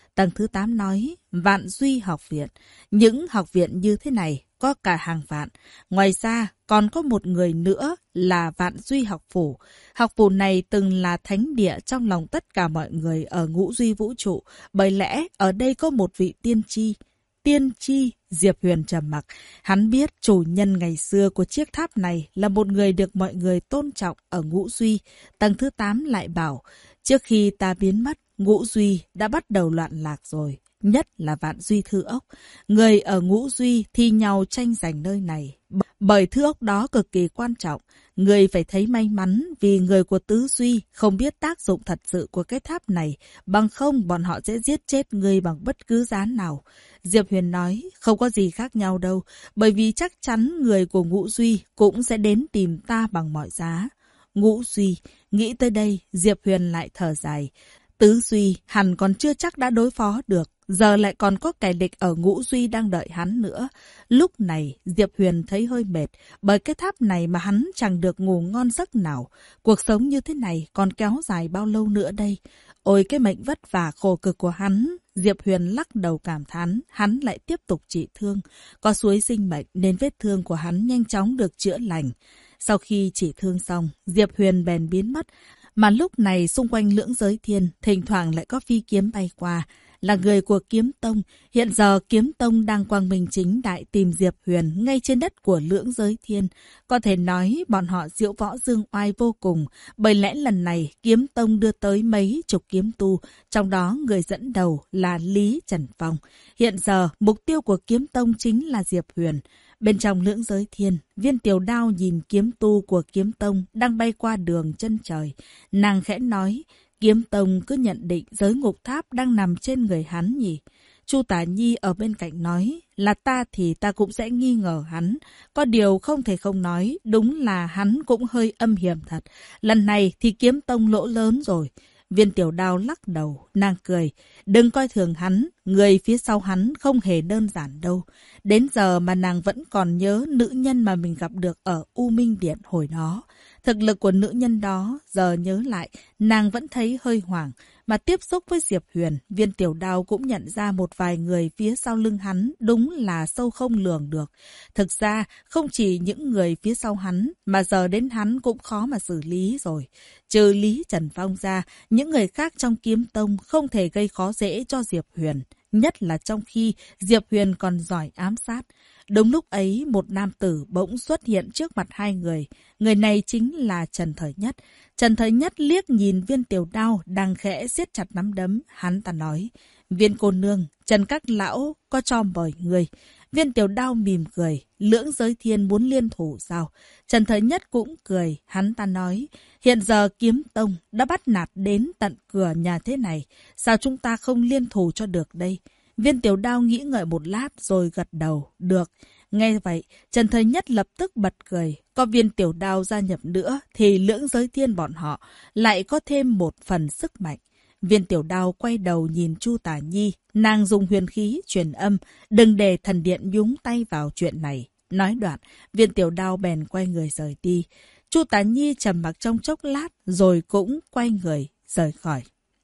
Tầng thứ 8 nói, Vạn Duy học viện. Những học viện như thế này có cả hàng vạn. Ngoài ra, còn có một người nữa là Vạn Duy học phủ. Học phủ này từng là thánh địa trong lòng tất cả mọi người ở ngũ duy vũ trụ. Bởi lẽ, ở đây có một vị tiên tri. Tiên tri, Diệp Huyền trầm mặc. Hắn biết chủ nhân ngày xưa của chiếc tháp này là một người được mọi người tôn trọng ở ngũ duy. Tầng thứ 8 lại bảo, trước khi ta biến mất, ngũ duy đã bắt đầu loạn lạc rồi. Nhất là Vạn Duy Thư Ốc. Người ở ngũ duy thi nhau tranh giành nơi này. Bởi thư ốc đó cực kỳ quan trọng. Người phải thấy may mắn vì người của tứ duy không biết tác dụng thật sự của cái tháp này. Bằng không bọn họ sẽ giết chết người bằng bất cứ giá nào. Diệp Huyền nói không có gì khác nhau đâu. Bởi vì chắc chắn người của ngũ duy cũng sẽ đến tìm ta bằng mọi giá. Ngũ duy, nghĩ tới đây Diệp Huyền lại thở dài. Tứ duy hẳn còn chưa chắc đã đối phó được. Giờ lại còn có kẻ địch ở ngũ duy đang đợi hắn nữa. Lúc này Diệp Huyền thấy hơi mệt. Bởi cái tháp này mà hắn chẳng được ngủ ngon giấc nào. Cuộc sống như thế này còn kéo dài bao lâu nữa đây? Ôi cái mệnh vất vả khổ cực của hắn. Diệp Huyền lắc đầu cảm thán. Hắn lại tiếp tục trị thương. Có suối sinh mệnh nên vết thương của hắn nhanh chóng được chữa lành. Sau khi trị thương xong, Diệp Huyền bèn biến mất. Mà lúc này xung quanh lưỡng giới thiên, thỉnh thoảng lại có phi kiếm bay qua. Là người của Kiếm Tông. Hiện giờ Kiếm Tông đang quang minh chính đại tìm Diệp Huyền ngay trên đất của lưỡng giới thiên. Có thể nói bọn họ diễu võ dương oai vô cùng. Bởi lẽ lần này Kiếm Tông đưa tới mấy chục kiếm tu. Trong đó người dẫn đầu là Lý Trần Phong. Hiện giờ mục tiêu của Kiếm Tông chính là Diệp Huyền. Bên trong lưỡng giới thiên, Viên Tiểu Đao nhìn kiếm tu của Kiếm Tông đang bay qua đường chân trời. Nàng khẽ nói, Kiếm Tông cứ nhận định giới ngục tháp đang nằm trên người hắn nhỉ. Chu Tả Nhi ở bên cạnh nói, là ta thì ta cũng sẽ nghi ngờ hắn. Có điều không thể không nói, đúng là hắn cũng hơi âm hiểm thật. Lần này thì Kiếm Tông lỗ lớn rồi. Viên Tiểu Đao lắc đầu, nàng cười. Đừng coi thường hắn, người phía sau hắn không hề đơn giản đâu. Đến giờ mà nàng vẫn còn nhớ nữ nhân mà mình gặp được ở U Minh Điện hồi đó. Thực lực của nữ nhân đó, giờ nhớ lại, nàng vẫn thấy hơi hoảng. Mà tiếp xúc với Diệp Huyền, Viên Tiểu Đao cũng nhận ra một vài người phía sau lưng hắn đúng là sâu không lường được. Thực ra, không chỉ những người phía sau hắn, mà giờ đến hắn cũng khó mà xử lý rồi. Trừ Lý Trần Phong ra, những người khác trong Kiếm Tông không thể gây khó dễ cho Diệp Huyền. Nhất là trong khi Diệp Huyền còn giỏi ám sát. Đúng lúc ấy, một nam tử bỗng xuất hiện trước mặt hai người. Người này chính là Trần Thời Nhất. Trần Thời Nhất liếc nhìn Viên Tiểu Đao đang khẽ siết chặt nắm đấm. Hắn ta nói, Viên cô nương, Trần các lão có cho mời người. Viên Tiểu Đao mỉm cười, lưỡng giới thiên muốn liên thủ sao? Trần Thời Nhất cũng cười, hắn ta nói, hiện giờ Kiếm Tông đã bắt nạt đến tận cửa nhà thế này. Sao chúng ta không liên thủ cho được đây? Viên Tiểu Đao nghĩ ngợi một lát rồi gật đầu, được. Nghe vậy, Trần Thời Nhất lập tức bật cười. Có Viên Tiểu Đao gia nhập nữa thì lưỡng giới thiên bọn họ lại có thêm một phần sức mạnh. Viên Tiểu Đao quay đầu nhìn Chu Tả Nhi, nàng dùng huyền khí truyền âm, đừng để thần điện nhúng tay vào chuyện này. Nói đoạn, Viên Tiểu Đao bèn quay người rời đi. Chu Tả Nhi trầm mặc trong chốc lát rồi cũng quay người rời khỏi.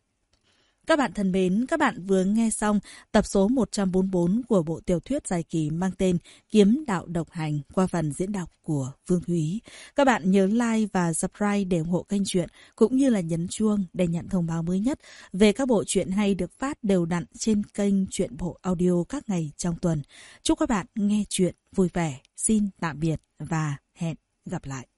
Các bạn thân mến, các bạn vừa nghe xong tập số 144 của bộ tiểu thuyết dài kỳ mang tên Kiếm Đạo Độc Hành qua phần diễn đọc của Phương Thúy. Các bạn nhớ like và subscribe để ủng hộ kênh truyện cũng như là nhấn chuông để nhận thông báo mới nhất về các bộ truyện hay được phát đều đặn trên kênh Truyện Bộ Audio các ngày trong tuần. Chúc các bạn nghe truyện vui vẻ. Xin tạm biệt và hẹn gặp lại.